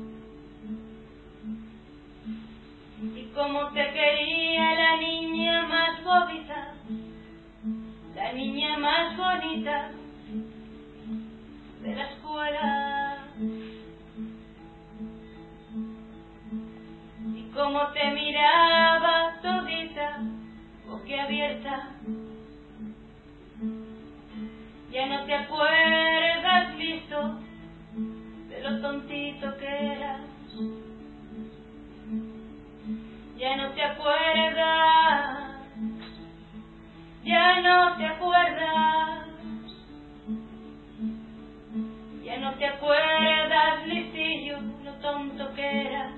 y cómo te quería la niña más bobita, la niña más bonita de la escuela, y cómo te miraba todita, boquiabierta. Ya no te acuerdas, listo, de lo tontito que eras. Ya no te acuerdas, ya no te acuerdas, ya no te acuerdas, listillo, lo tonto que eras.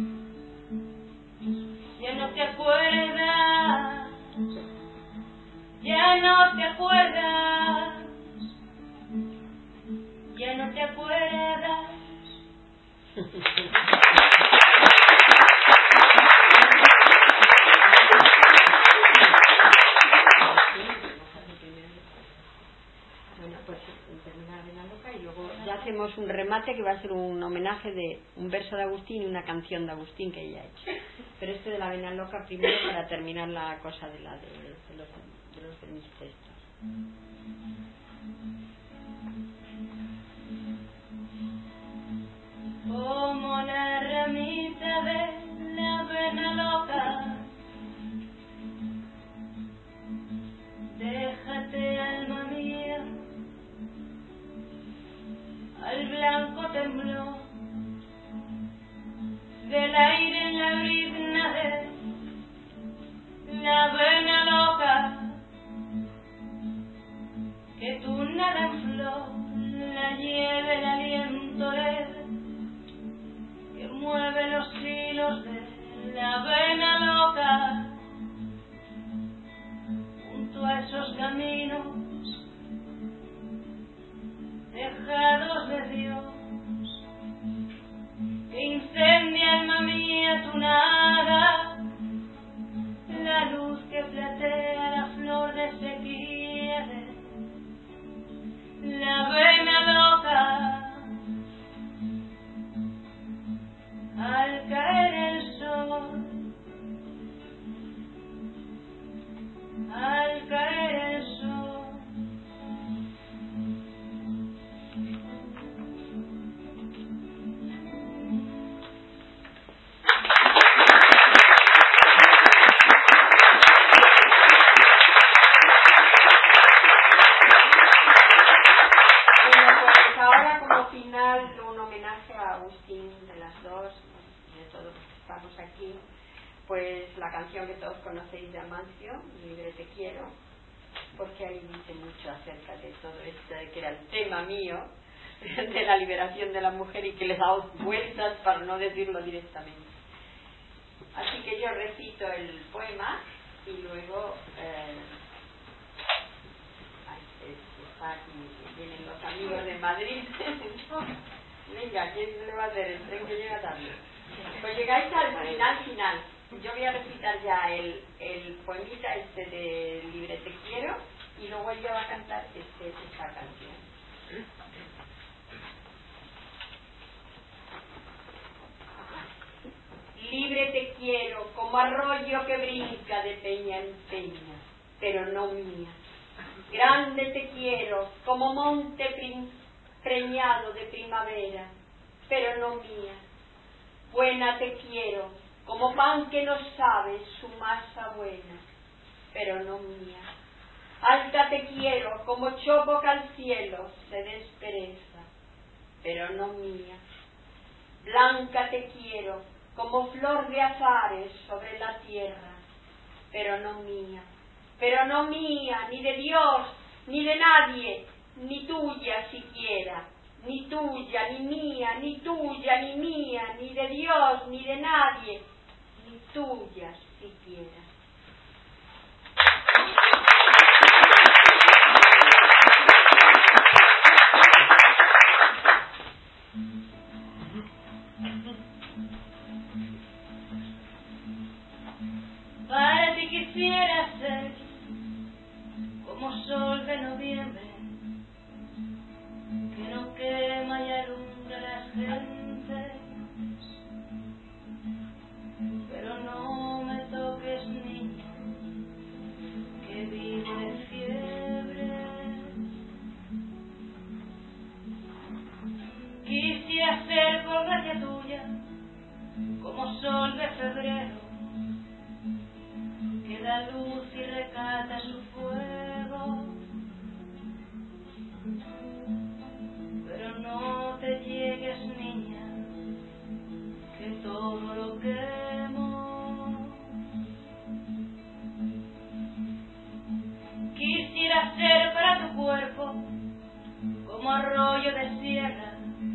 Ya no te acuerdas, ya no te acuerdas, hacemos un remate que va a ser un homenaje de un verso de Agustín y una canción de Agustín que ella ha hecho. Pero este de la vena loca primero para terminar la cosa de la de, de los de los de mis textos. Como la ramita de la vena loca, déjate, alma mía, al blanco temblor del aire en la brizna de la vena loca, que tu nada en flor la lleve el aliento leve que mueve los hilos de la vena loca, junto a esos caminos dejados de Dios, que incendia, alma mía, tu nada, la luz que platea la flor de sequía de la vena loca. Al caer el sol, al caer el sol, Bueno, pues ahora como final un homenaje a Agustín de las dos, de todos los que estamos aquí, pues la canción que todos conocéis de Amancio, Libre te quiero, porque ahí dice mucho acerca de todo esto, de que era el tema mío, de la liberación de la mujer y que le he dado vueltas para no decirlo directamente. Así que yo recito el poema y luego eh, está aquí, vienen los amigos de Madrid. Venga, ¿quién le va a hacer el tren que llega tarde? Pues llegáis al final final. Yo voy a recitar ya el, el poemita este de Libre te quiero y luego ella va a cantar este, esta canción. Libre te quiero como arroyo que brinca de peña en peña, pero no mía. Grande te quiero como monte preñado de primavera, pero no mía. Buena te quiero como pan que no sabe su masa buena, pero no mía. Alta te quiero como chopo que al cielo se despereza, pero no mía. Blanca te quiero como flor de azares sobre la tierra, pero no mía. Pero no mía, ni de Dios, ni de nadie, ni tuya siquiera, ni tuya, ni mía, ni tuya, ni mía, ni de Dios, ni de nadie, ni tuya siquiera. Para ti quisiera ser como sol de noviembre, que no quema y alumbra a las gentes, pero no me toques, niña, que vivo de fiebre. Quisiera ser por gracia tuya como sol de febrero, que da luz y recata su fuego, pero no te llegues, niña, que todo lo quemo. Quisiera ser para tu cuerpo como arroyo de sierra,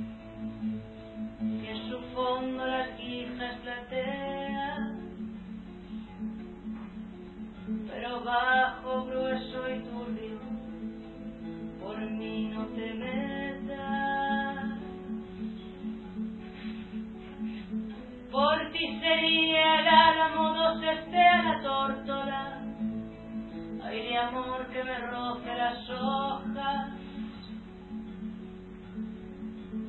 que en su fondo las guijas platean, pero bajo, grueso y turbio, por mí no te metas. Por ti sería el álamo, dos estea la tórtola, aire amor que me roce las hojas,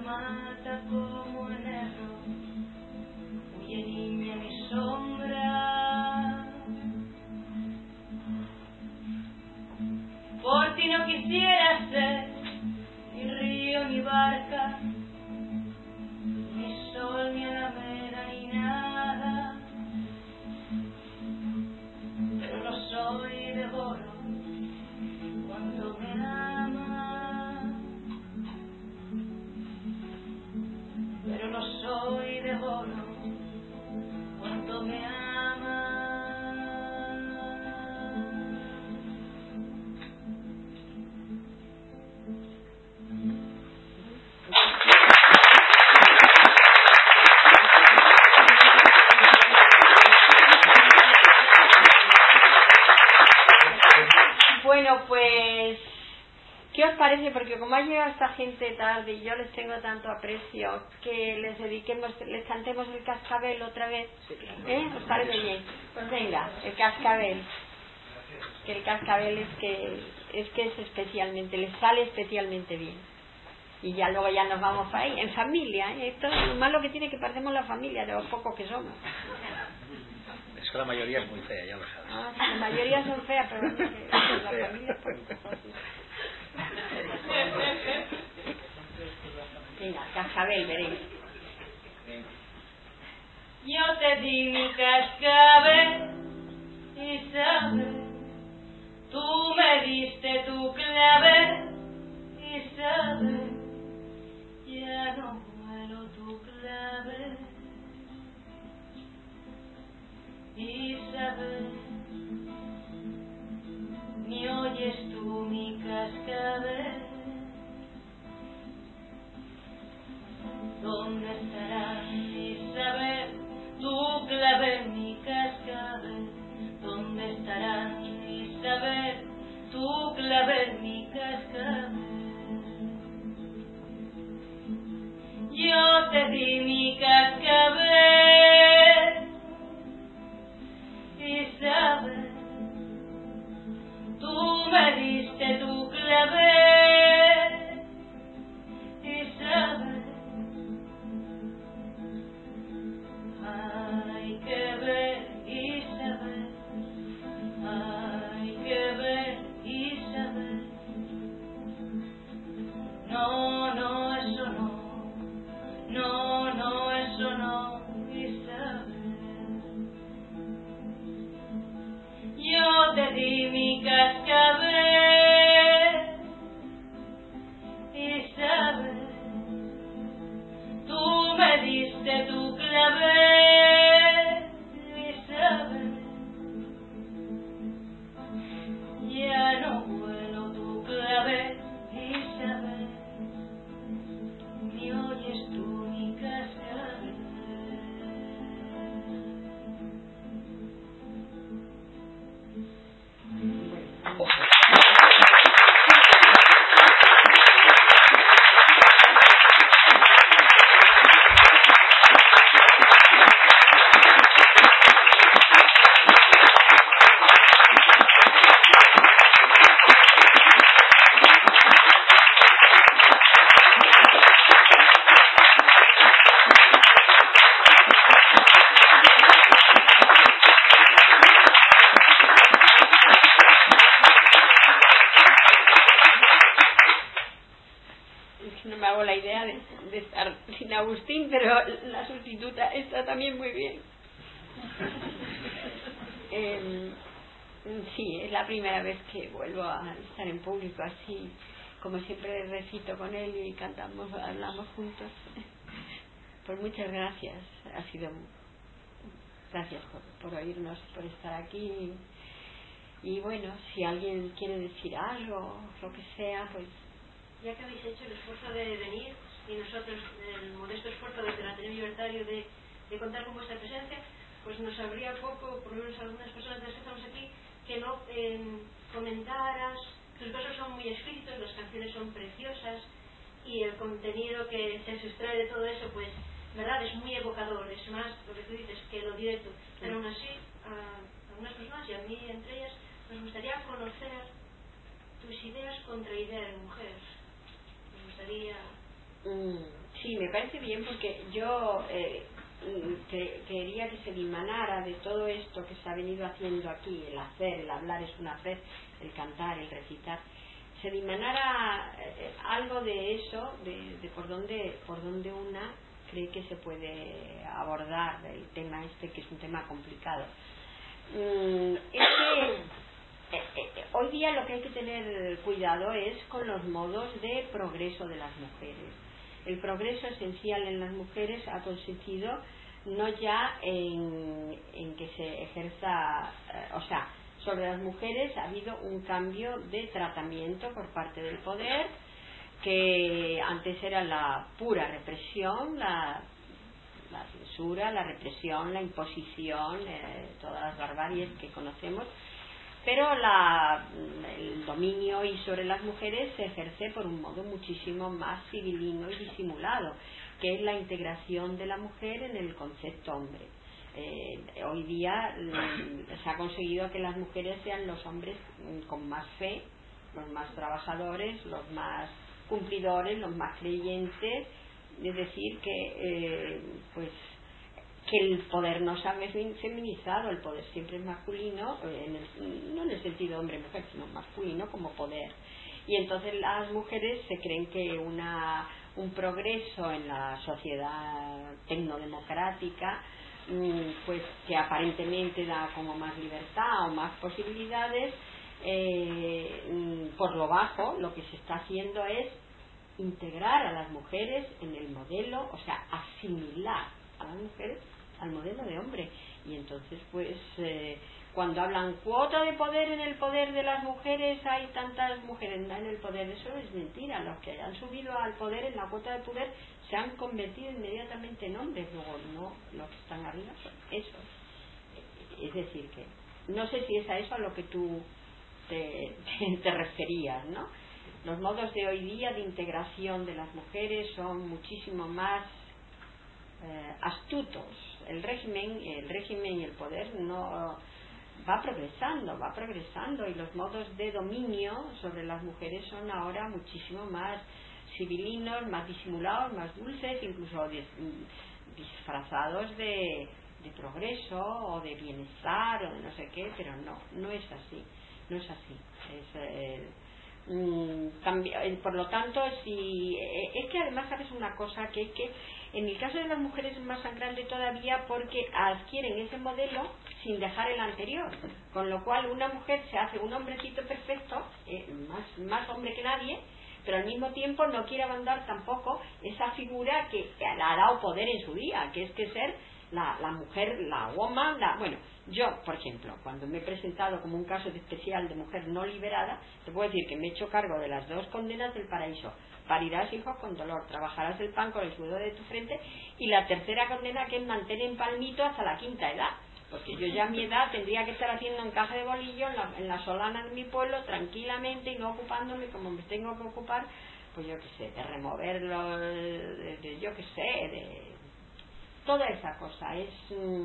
mata como enero, huye niña mi sombra. Por ti no quisiera ser ni río ni barca, ni sol ni alameda ni nada, pero lo soy y devoro cuando me ama, pero lo soy y devoro cuando me ama. Bueno, pues, ¿qué os parece? Porque como ha llegado esta gente tarde y yo les tengo tanto aprecio, que les dediquemos, les cantemos el cascabel otra vez. ¿Eh? ¿Os parece bien? Pues venga, el cascabel. Que el cascabel es que es que es especialmente, les sale especialmente bien. Y ya luego ya nos vamos ahí, en familia, ¿eh? Esto es lo malo que tiene, que perdemos la familia de los pocos que somos. Es que la mayoría es muy fea, ya lo sabes. Ah, sí, la mayoría son feas, pero es que la familia pues, venga, cascabel, veréis. Yo te di mi cascabel, Isabel, tú me diste tu clavel, Isabel, ya no vuelo tu clavel, Isabel, ni oyes tú mi cascabel. ¿Dónde estará Isabel, tu clavel, mi cascabel? ¿Dónde estará Isabel, tu clavel, mi cascabel? Yo te di mi cascabel, Isabel, tú me diste tu clavel, Isabel. Hay que ver, Isabel, hay que ver, Isabel. No, no, eso no, no, no, eso no, Isabel. Yo te di mi cascabel, Isabel, tú me diste tu clavel, Isabel, ya no vuelo tu clavel, Isabel, ni oyes tú mi cascabel. No me hago la idea de, de estar sin Agustín, pero la sustituta está también muy bien. eh, sí, es la primera vez que vuelvo a estar en público así, como siempre recito con él y cantamos, hablamos juntos. Pues muchas gracias, ha sido gracias por, por oírnos, por estar aquí. Y bueno, si alguien quiere decir algo, lo que sea, pues ya que habéis hecho el esfuerzo de venir y nosotros el modesto esfuerzo desde el Ateneo Libertario de, de contar con vuestra presencia, pues nos sabría poco, por lo menos algunas personas de las que estamos aquí, que no eh, comentaras. Tus versos son muy explícitos, las canciones son preciosas y el contenido que se extrae de todo eso, pues, verdad, es muy evocador, es más lo que tú dices que lo directo. Pero aún así, a algunas personas y a mí entre ellas, nos gustaría conocer tus ideas contra ideas de mujeres. Me gustaría... Mm, Sí, me parece bien porque yo eh, que, quería que se dimanara de todo esto que se ha venido haciendo aquí, el hacer, el hablar es un hacer, el cantar, el recitar, se dimanara eh, algo de eso, de, de por dónde por dónde una cree que se puede abordar el tema este, que es un tema complicado. Mm, es que eh, eh, hoy día lo que hay que tener cuidado es con los modos de progreso de las mujeres. El progreso esencial en las mujeres ha consistido no ya en, en que se ejerza, eh, o sea, sobre las mujeres ha habido un cambio de tratamiento por parte del poder, que antes era la pura represión, la, la censura, la represión, la imposición, eh, todas las barbaries que conocemos, pero la, el dominio y sobre las mujeres se ejerce por un modo muchísimo más civilino y disimulado, que es la integración de la mujer en el concepto hombre. Eh, hoy día mm, se ha conseguido que las mujeres sean los hombres mm, con más fe, los más trabajadores, los más cumplidores, los más creyentes, es decir que eh, pues que el poder no se ha feminizado, el poder siempre es masculino, en el, no en el sentido hombre-mujer, sino masculino como poder. Y entonces las mujeres se creen que una, un progreso en la sociedad tecnodemocrática, pues que aparentemente da como más libertad o más posibilidades, eh, por lo bajo lo que se está haciendo es integrar a las mujeres en el modelo, o sea, asimilar a las mujeres al modelo de hombre. Y entonces pues eh, cuando hablan cuota de poder, en el poder de las mujeres hay tantas mujeres en el poder, eso es mentira. Los que han subido al poder en la cuota de poder se han convertido inmediatamente en hombres, luego no, los que están arriba son esos. Es decir que no sé si es a eso a lo que tú te, te, te referías, ¿no? Los modos de hoy día de integración de las mujeres son muchísimo más eh, astutos. El régimen, el régimen y el poder no va progresando, va progresando, y los modos de dominio sobre las mujeres son ahora muchísimo más civilinos, más disimulados, más dulces, incluso dis, disfrazados de, de progreso o de bienestar o de no sé qué, pero no, no es así, no es así. Es, eh, por lo tanto, si es que además sabes una cosa, que es que en el caso de las mujeres es más sangrante todavía porque adquieren ese modelo sin dejar el anterior, con lo cual una mujer se hace un hombrecito perfecto, eh, más, más hombre que nadie, pero al mismo tiempo no quiere abandonar tampoco esa figura que la ha dado poder en su día, que es que ser la, la mujer, la woman, la, bueno, yo, por ejemplo, cuando me he presentado como un caso de especial de mujer no liberada, te puedo decir que me he hecho cargo de las dos condenas del paraíso: parirás hijos con dolor, trabajarás el pan con el sudor de tu frente, y la tercera condena, que es mantener en palmito hasta la quinta edad, porque yo ya a mi edad tendría que estar haciendo encaje de bolillo en la, en la solana de mi pueblo tranquilamente y no ocupándome como me tengo que ocupar, pues yo qué sé, de removerlo, de, de, yo qué sé, de toda esa cosa. Es,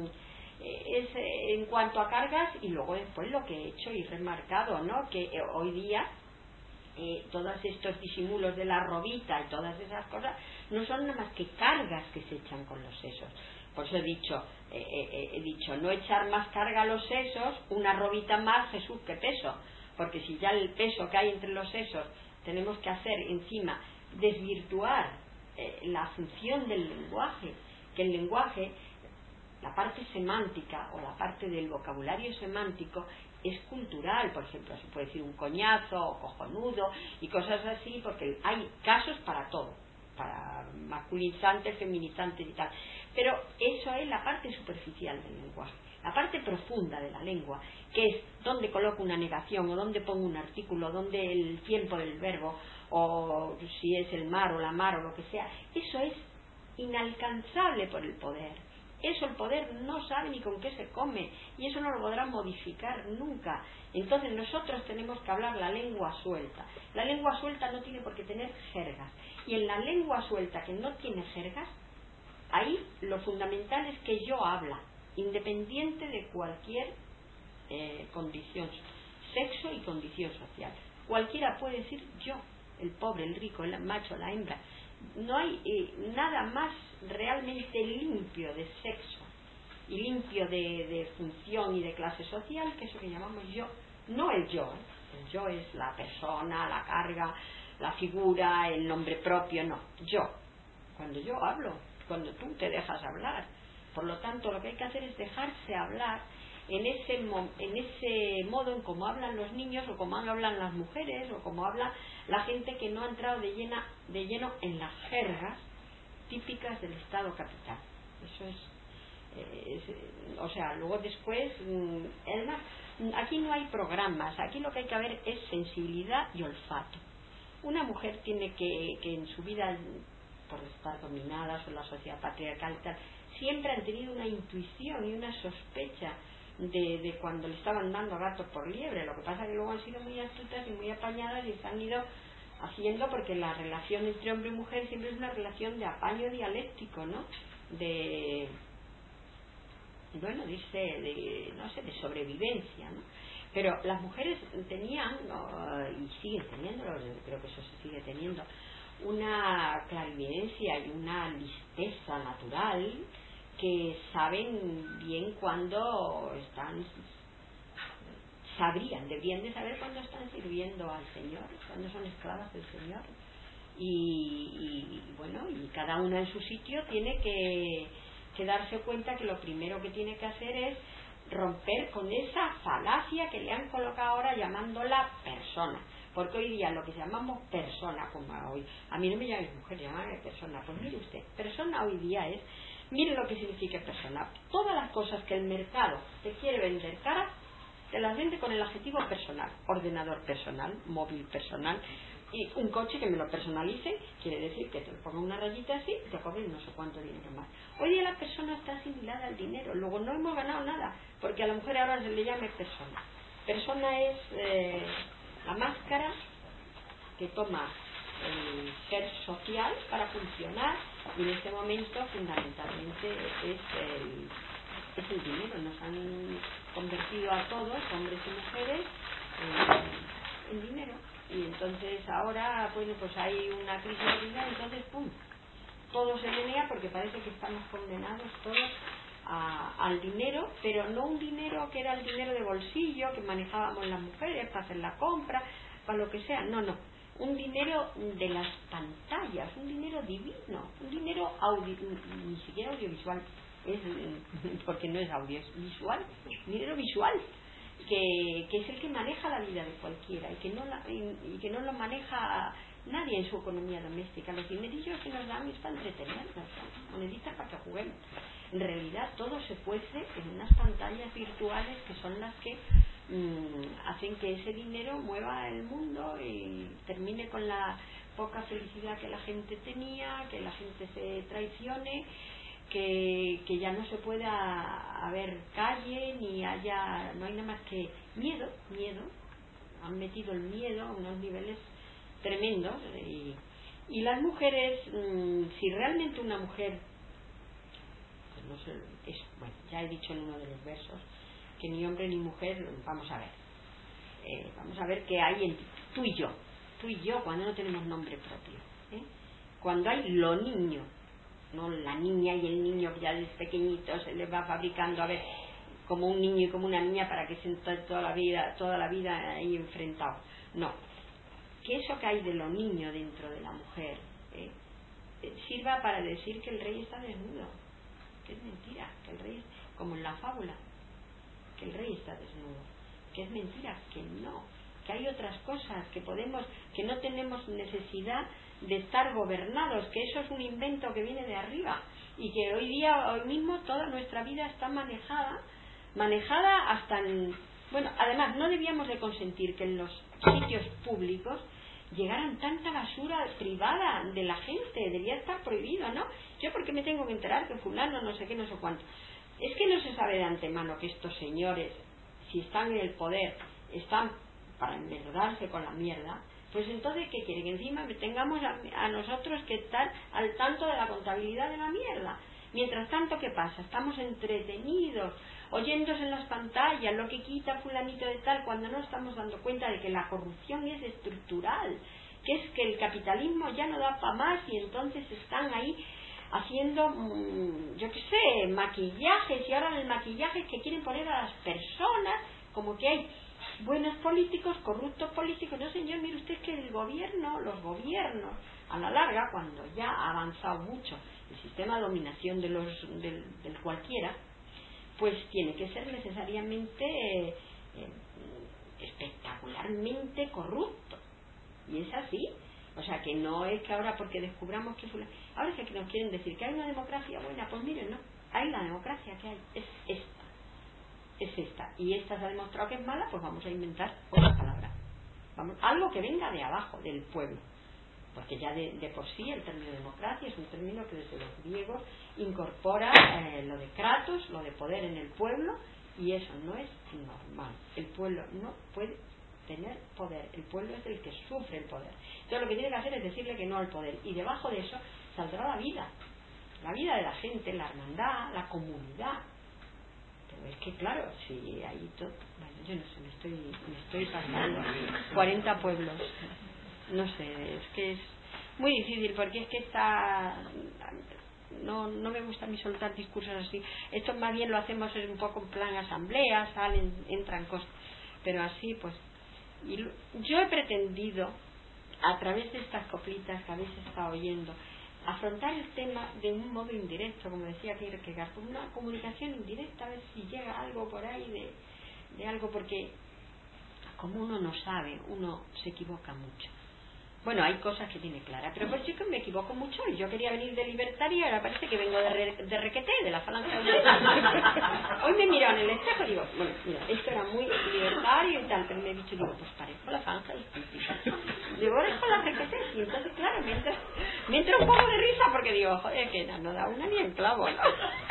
es en cuanto a cargas, y luego después lo que he hecho y remarcado, ¿no? Que hoy día Eh, todos estos disimulos de la robita y todas esas cosas no son nada más que cargas que se echan con los sesos. Por eso he dicho, eh, eh, he dicho no echar más carga a los sesos, una robita más, Jesús, qué peso, porque si ya el peso que hay entre los sesos tenemos que hacer encima desvirtuar eh, la función del lenguaje, que el lenguaje, la parte semántica o la parte del vocabulario semántico es cultural. Por ejemplo, se puede decir un coñazo o cojonudo y cosas así, porque hay casos para todo, para masculinizantes, feminizantes y tal, pero eso es la parte superficial del lenguaje. La parte profunda de la lengua, que es dónde coloco una negación o dónde pongo un artículo, dónde el tiempo del verbo, o si es el mar o la mar o lo que sea, eso es inalcanzable por el poder. Eso el poder no sabe ni con qué se come, y eso no lo podrá modificar nunca. Entonces nosotros tenemos que hablar la lengua suelta. La lengua suelta no tiene por qué tener jergas, y en la lengua suelta que no tiene jergas, ahí lo fundamental es que yo habla, independiente de cualquier eh, condición, sexo y condición social. Cualquiera puede decir yo, el pobre, el rico, el macho, la hembra. no hay eh, nada más realmente limpio de sexo y limpio de, de función y de clase social que eso que llamamos yo. No el yo, ¿eh? El yo es la persona, la carga, la figura, el nombre propio, no, yo. Cuando yo hablo, cuando tú te dejas hablar. Por lo tanto, lo que hay que hacer es dejarse hablar en ese, en ese modo en cómo hablan los niños o cómo hablan las mujeres o cómo habla la gente que no ha entrado de, llena, de lleno en las jergas típicas del Estado capital. Eso es, eh, es o sea, luego después además, aquí no hay programas, aquí lo que hay que ver es sensibilidad y olfato. Una mujer tiene que, que en su vida, por estar dominadas por la sociedad patriarcal y tal, siempre han tenido una intuición y una sospecha de, de cuando le estaban dando gato por liebre. Lo que pasa es que luego han sido muy astutas y muy apañadas y se han ido haciendo, porque la relación entre hombre y mujer siempre es una relación de apaño dialéctico, ¿no? De, bueno, dice, de, no sé, de sobrevivencia, ¿no? Pero las mujeres tenían, uh, y siguen teniendo, creo que eso se sigue teniendo, una clarividencia y una listeza natural que saben bien cuando están, sabrían, deberían de saber cuando están sirviendo al Señor, cuando son esclavas del Señor. Y, y bueno, y cada una en su sitio tiene que, que darse cuenta que lo primero que tiene que hacer es romper con esa falacia que le han colocado ahora llamándola persona. Porque hoy día lo que llamamos persona, como hoy, a mí no me llames mujer, llamarme persona. Pues mire usted, persona hoy día es, mire lo que significa persona. Todas las cosas que el mercado te quiere vender caras, te las vende con el adjetivo personal. Ordenador personal, móvil personal, y un coche que me lo personalice, quiere decir que te ponga una rayita así y te cobre no sé cuánto dinero más. Hoy día la persona está asimilada al dinero, luego no hemos ganado nada, porque a la mujer ahora se le llame persona. Persona es eh, la máscara que toma el ser social para funcionar, y en este momento fundamentalmente es el, es el dinero. Nos han convertido a todos, hombres y mujeres, en, en dinero, y entonces ahora bueno, pues hay una crisis de dinero, entonces pum, todo se menea porque parece que estamos condenados todos a, al dinero, pero no un dinero que era el dinero de bolsillo que manejábamos las mujeres para hacer la compra, para lo que sea, no, no, un dinero de las pantallas, un dinero divino, un dinero audio, ni siquiera audiovisual, es, porque no es audiovisual, dinero visual, que, que es el que maneja la vida de cualquiera y que no la, y, y que no lo maneja nadie en su economía doméstica. Los dinerillos que nos dan es para entretenernos, ¿no? Moneditas para que juguemos. En realidad todo se cuece en unas pantallas virtuales que son las que mmm, hacen que ese dinero mueva el mundo y termine con la poca felicidad que la gente tenía, que la gente se traicione, que, que ya no se pueda haber calle, ni haya, no hay nada más que miedo, miedo, han metido el miedo a unos niveles tremendos, y, y las mujeres, mmm, si realmente una mujer, pues no sé, es, bueno, ya he dicho en uno de los versos, que ni hombre ni mujer, vamos a ver, eh, vamos a ver qué hay en tú y yo, tú y yo cuando no tenemos nombre propio, ¿eh? Cuando hay lo niño, no la niña y el niño que ya desde pequeñito se les va fabricando a ver como un niño y como una niña para que se esté toda la vida toda la vida ahí enfrentado, no, que eso que hay de lo niño dentro de la mujer ¿eh? Eh, sirva para decir que el rey está desnudo, que es mentira, que el rey, como en la fábula, que el rey está desnudo, que es mentira, que no, que hay otras cosas, que podemos, que no tenemos necesidad de estar gobernados, que eso es un invento que viene de arriba, y que hoy día, hoy mismo toda nuestra vida está manejada manejada hasta en, bueno, además no debíamos de consentir que en los sitios públicos llegaran tanta basura privada de la gente, debía estar prohibido, ¿no? Yo porque me tengo que enterar que fulano no sé qué, no sé cuánto. Es que no se sabe de antemano que estos señores, si están en el poder, están para enverdarse con la mierda. Pues entonces, ¿qué quieren? Que encima tengamos a, a nosotros que estar al tanto de la contabilidad de la mierda. Mientras tanto, ¿qué pasa? Estamos entretenidos, oyéndose en las pantallas lo que quita fulanito de tal, cuando no estamos dando cuenta de que la corrupción es estructural, que es que el capitalismo ya no da para más y entonces están ahí haciendo, mmm, yo qué sé, maquillajes, y ahora el maquillaje que quieren poner a las personas, como que hay buenos políticos, corruptos políticos. No, señor, mire usted que el gobierno, los gobiernos, a la larga, cuando ya ha avanzado mucho el sistema de dominación de los del, del cualquiera, pues tiene que ser necesariamente eh, eh, espectacularmente corrupto. Y es así. O sea, que no es que ahora porque descubramos que fulano, ahora es que nos quieren decir que hay una democracia buena, pues miren, no, hay la democracia que hay, es esta, es esta, y esta se ha demostrado que es mala, pues vamos a inventar otra palabra, vamos, algo que venga de abajo, del pueblo, porque ya de, de por sí el término democracia es un término que desde los griegos incorpora eh, lo de kratos, lo de poder en el pueblo, y eso no es normal. El pueblo no puede tener poder, el pueblo es el que sufre el poder. Entonces lo que tiene que hacer es decirle que no al poder, y debajo de eso saldrá la vida, la vida de la gente, la hermandad, la comunidad. Pero es que claro, si ahí todo, bueno, yo no sé, me estoy, me estoy pasando cuarenta pueblos, no sé, es que es muy difícil, porque es que está, no, no me gusta a mí soltar discursos así. Esto más bien lo hacemos un poco en plan asamblea, salen, entran cosas, pero así pues. Y yo he pretendido, a través de estas coplitas que habéis estado oyendo, afrontar el tema de un modo indirecto, como decía Kierkegaard, con una comunicación indirecta, a ver si llega algo por ahí de, de algo, porque como uno no sabe, uno se equivoca mucho. Bueno, hay cosas que tiene claras, pero pues yo que me equivoco mucho, y yo quería venir de libertaria y ahora parece que vengo de, re, de requeté, de la falange. Hoy me he mirado en el espejo y digo, bueno, mira, esto era muy libertario y tal, pero me he dicho, digo, pues parezco la falange distintiva. Digo, ahora es con la requeté, y entonces claro, me entra, me entra un poco de risa porque digo, joder, que no, no da una ni en clavo, ¿no?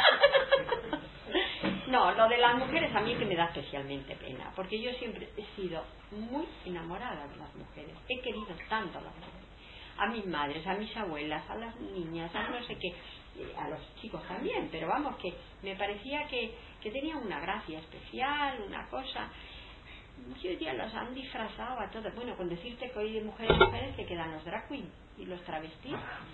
No, lo de las mujeres a mí que me da especialmente pena, porque yo siempre he sido muy enamorada de las mujeres, he querido tanto a las mujeres, a mis madres, a mis abuelas, a las niñas, a no sé qué, a los chicos también, pero vamos, que me parecía que, que tenían una gracia especial, una cosa. Yo ya los han disfrazado a todos. Bueno, con decirte que hoy de mujeres mujeres que quedan los drag queens y los travestis,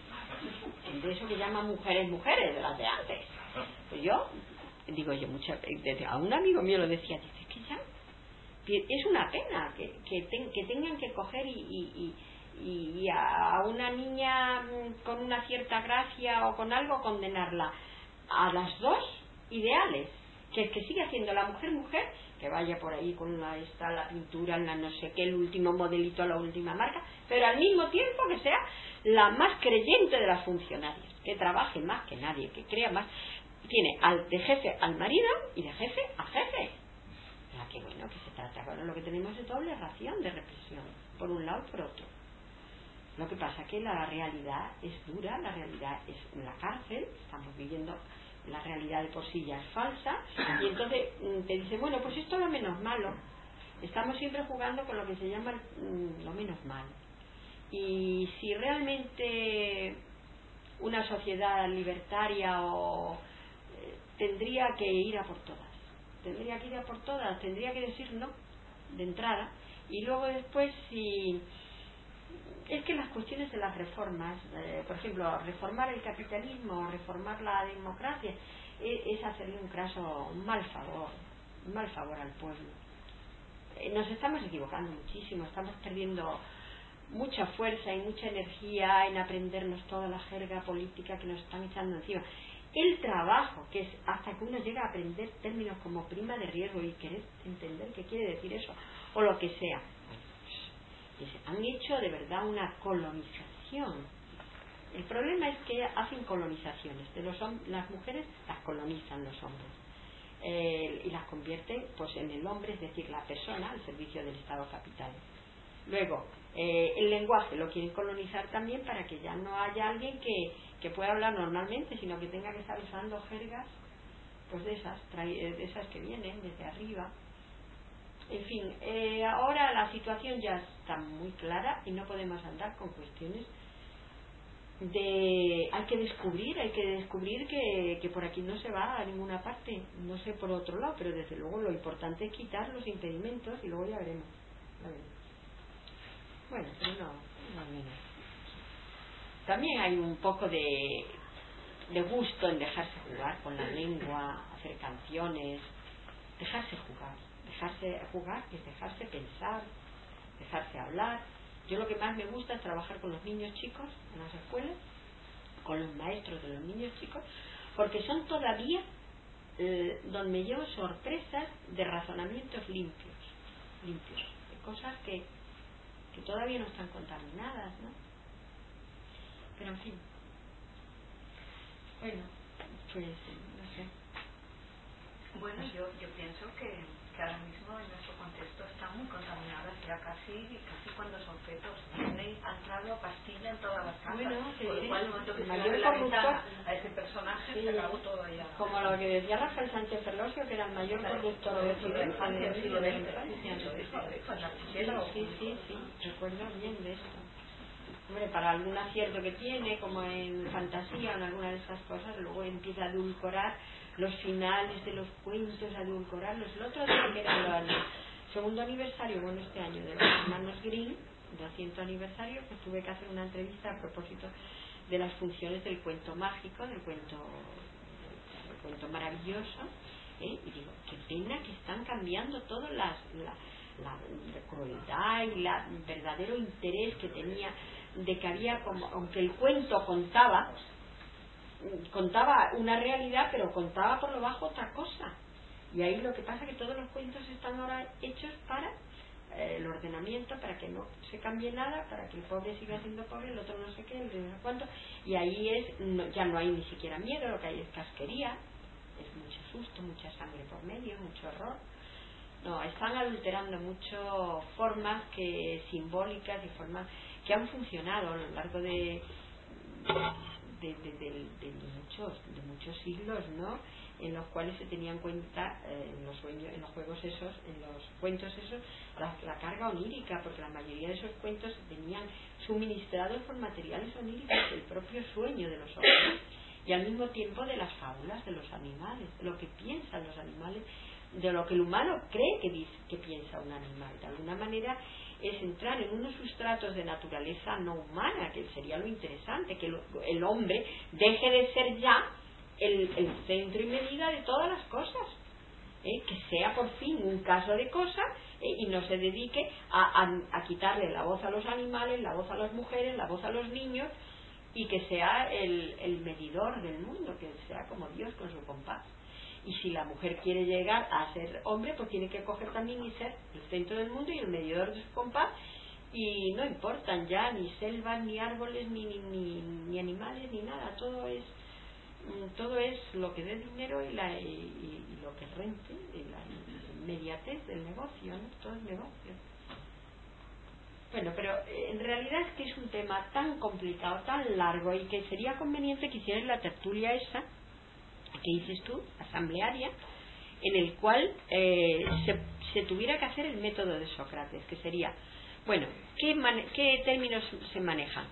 de eso que llaman mujeres mujeres, de las de antes. Pues yo digo yo muchas veces, a un amigo mío lo decía, dice que ya es una pena que, que, ten, que tengan que coger y, y, y, y a una niña con una cierta gracia o con algo condenarla a las dos ideales, que es que sigue siendo la mujer mujer, que vaya por ahí con la esta la pintura, la no sé qué, el último modelito, la última marca, pero al mismo tiempo que sea la más creyente de las funcionarias, que trabaje más que nadie, que crea más. Tiene al, de jefe al marido y de jefe a jefe. Ah, qué bueno que se trata. Bueno, lo que tenemos es doble ración de represión, por un lado y por otro. Lo que pasa es que la realidad es dura, la realidad es en la cárcel, estamos viviendo, la realidad de por sí ya es falsa, y entonces te dice, bueno, pues esto es lo menos malo. Estamos siempre jugando con lo que se llama lo menos malo. Y si realmente una sociedad libertaria o tendría que ir a por todas, tendría que ir a por todas, tendría que decir no de entrada, y luego después si es que las cuestiones de las reformas, eh, por ejemplo, reformar el capitalismo, reformar la democracia, es, es hacerle un craso, un mal favor, un mal favor al pueblo. Eh, nos estamos equivocando muchísimo, estamos perdiendo mucha fuerza y mucha energía en aprendernos toda la jerga política que nos están echando encima. El trabajo, que es hasta que uno llega a aprender términos como prima de riesgo y querer entender qué quiere decir eso, o lo que sea. Han hecho de verdad una colonización. El problema es que hacen colonizaciones de los las mujeres las colonizan los hombres, eh, y las convierten pues en el hombre, es decir, la persona al servicio del Estado capital. Luego eh, el lenguaje lo quieren colonizar también para que ya no haya alguien que, que pueda hablar normalmente, sino que tenga que estar usando jergas pues de esas, de esas que vienen desde arriba. En fin, eh, ahora la situación ya está muy clara y no podemos andar con cuestiones de hay que descubrir, hay que descubrir que, que por aquí no se va a ninguna parte, no sé por otro lado, pero desde luego lo importante es quitar los impedimentos y luego ya veremos. A ver. Bueno, pero no, no, no. También hay un poco de, de gusto en dejarse jugar con la lengua, hacer canciones, dejarse jugar. Dejarse jugar es dejarse pensar, dejarse hablar. Yo lo que más me gusta es trabajar con los niños chicos en las escuelas, con los maestros de los niños chicos, porque son todavía eh, donde me llevo sorpresas de razonamientos limpios, limpios, de cosas que, que todavía no están contaminadas, ¿no? Pero en fin, bueno, pues no sé. Bueno, yo, yo pienso que, que ahora mismo en nuestro contexto están muy contaminadas ya casi, casi cuando son fetos. Tiene entrado pastilla en todas las casas. Bueno, sí, por lo cual, el momento que se mayor abre la corruptor ventana a ese personaje, sí, se acabó todo allá. como lo que decía Rafael Sánchez Ferlosio, que era el mayor corruptor de todo el siglo veinte. Sí, sí, sí, recuerdo bien de esto. Hombre, para algún acierto que tiene, como en fantasía o en alguna de esas cosas, luego empieza a edulcorar los finales de los cuentos, a edulcorarlos. El otro día, que era el segundo aniversario, bueno, este año, de los hermanos Grimm, doscientos aniversario, pues tuve que hacer una entrevista a propósito de las funciones del cuento mágico, del cuento, del cuento maravilloso, ¿eh? Y digo, qué pena que están cambiando todas las... La, la crueldad y la verdadero interés que tenía de que había como, aunque el cuento contaba contaba una realidad, pero contaba por lo bajo otra cosa, y ahí lo que pasa es que todos los cuentos están ahora hechos para eh, el ordenamiento, para que no se cambie nada, para que el pobre siga siendo pobre, el otro no sé qué, el de no sé cuánto, y ahí es no, ya no hay ni siquiera miedo, lo que hay es casquería, es mucho susto, mucha sangre por medio, mucho horror. No, están adulterando mucho formas que simbólicas y formas que han funcionado a lo largo de de, de, de, de muchos de muchos siglos, ¿no? En los cuales se tenían en cuenta eh, en los sueños, en los juegos esos, en los cuentos esos, la, la carga onírica, porque la mayoría de esos cuentos venían suministrados por materiales oníricos del propio sueño de los hombres y al mismo tiempo de las fábulas de los animales, de lo que piensan los animales, de lo que el humano cree que, dice, que piensa un animal. De alguna manera es entrar en unos sustratos de naturaleza no humana, que sería lo interesante, que el, el hombre deje de ser ya el, el centro y medida de todas las cosas, ¿eh? Que sea por fin un caso de cosa, ¿eh? Y no se dedique a, a, a quitarle la voz a los animales, la voz a las mujeres, la voz a los niños, y que sea el, el medidor del mundo, que sea como Dios con su compás. Y si la mujer quiere llegar a ser hombre, pues tiene que coger también y ser el centro del mundo y el medidor de su compás, y no importan ya ni selvas, ni árboles, ni, ni, ni, ni animales, ni nada, todo es todo es lo que dé dinero y, la, y, y lo que rente, y la inmediatez del negocio, ¿no? Todo es negocio. Bueno, pero en realidad es que es un tema tan complicado, tan largo, y que sería conveniente que hicieras la tertulia esa que dices tú, asamblearia, en el cual eh, se, se tuviera que hacer el método de Sócrates, que sería, bueno, ¿qué, mane- qué términos se manejan?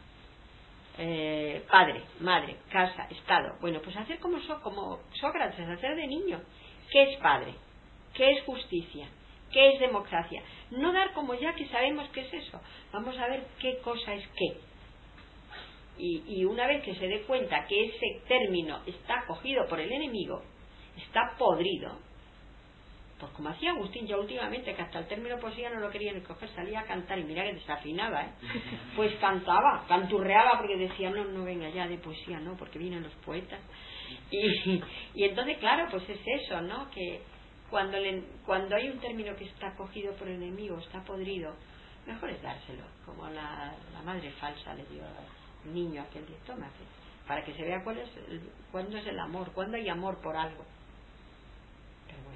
Eh, padre, madre, casa, estado. Bueno, pues hacer como, so, como Sócrates, hacer de niño. ¿Qué es padre? ¿Qué es justicia? ¿Qué es democracia? No dar como ya que sabemos qué es eso. Vamos a ver qué cosa es qué. Y, y una vez que se dé cuenta que ese término está cogido por el enemigo, está podrido, pues como hacía Agustín ya últimamente, que hasta el término poesía no lo quería ni coger, salía a cantar, y mira que desafinaba, ¿eh? Pues cantaba, canturreaba, porque decía, no, no venga ya de poesía, no, porque vienen los poetas. Y, y entonces, claro, pues es eso, ¿no? Que cuando, le, cuando hay un término que está cogido por el enemigo, está podrido, mejor es dárselo, como la, la madre falsa le dio al niño aquel de toma, para que se vea cuál es el, cuándo es el amor, cuándo hay amor por algo. Pero bueno.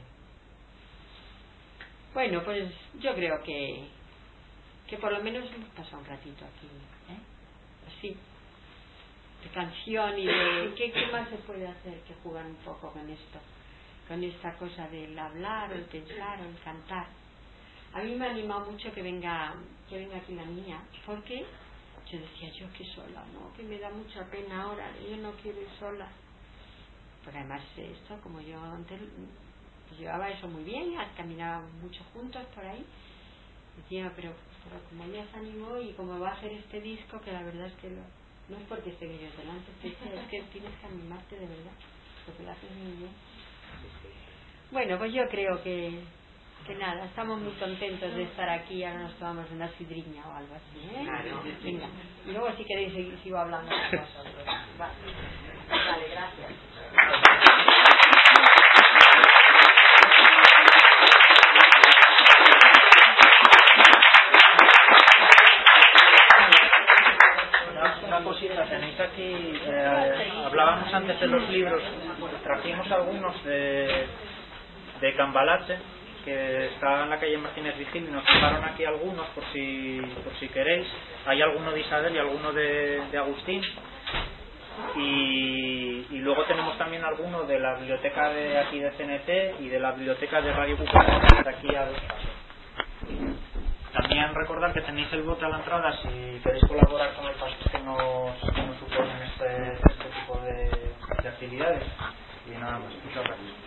Bueno, pues yo creo que que por lo menos hemos pasado un ratito aquí, ¿eh? Así, de canción y de ¿qué, qué más se puede hacer que jugar un poco con esto, con esta cosa del hablar o el pensar o el cantar. A mí me ha animado mucho que venga que venga aquí la niña, porque yo decía, yo que sola, no, que me da mucha pena ahora, yo no quiero ir sola, porque además esto, como yo antes llevaba eso muy bien, caminaba mucho juntos por ahí, Decía, pero, pero como ella se animó y como va a hacer este disco, que la verdad es que lo, no es porque esté yo delante, es que, es que tienes que animarte de verdad, porque lo haces muy bien. Bueno, pues yo creo que, que nada, estamos muy contentos de estar aquí. Ahora nos tomamos una sidriña o algo así, ¿eh? Claro. Venga. Y luego si queréis seguir, sigo hablando con vosotros. Vale, vale, gracias. Una cosita, tenéis aquí, eh, hablábamos antes de los libros, trajimos algunos de, de Cambalache, que está en la calle Martínez Vigil, y nos dejaron aquí algunos por si por si queréis. Hay alguno de Isabel y alguno de, de Agustín, y, y luego tenemos también alguno de la biblioteca de aquí de C N T y de la biblioteca de Radio Cucaracha, de aquí a dos pasos. También recordar que tenéis el bote a la entrada si queréis colaborar con el paso que nos, que nos suponen este, este tipo de, de actividades. Y nada más, muchas gracias.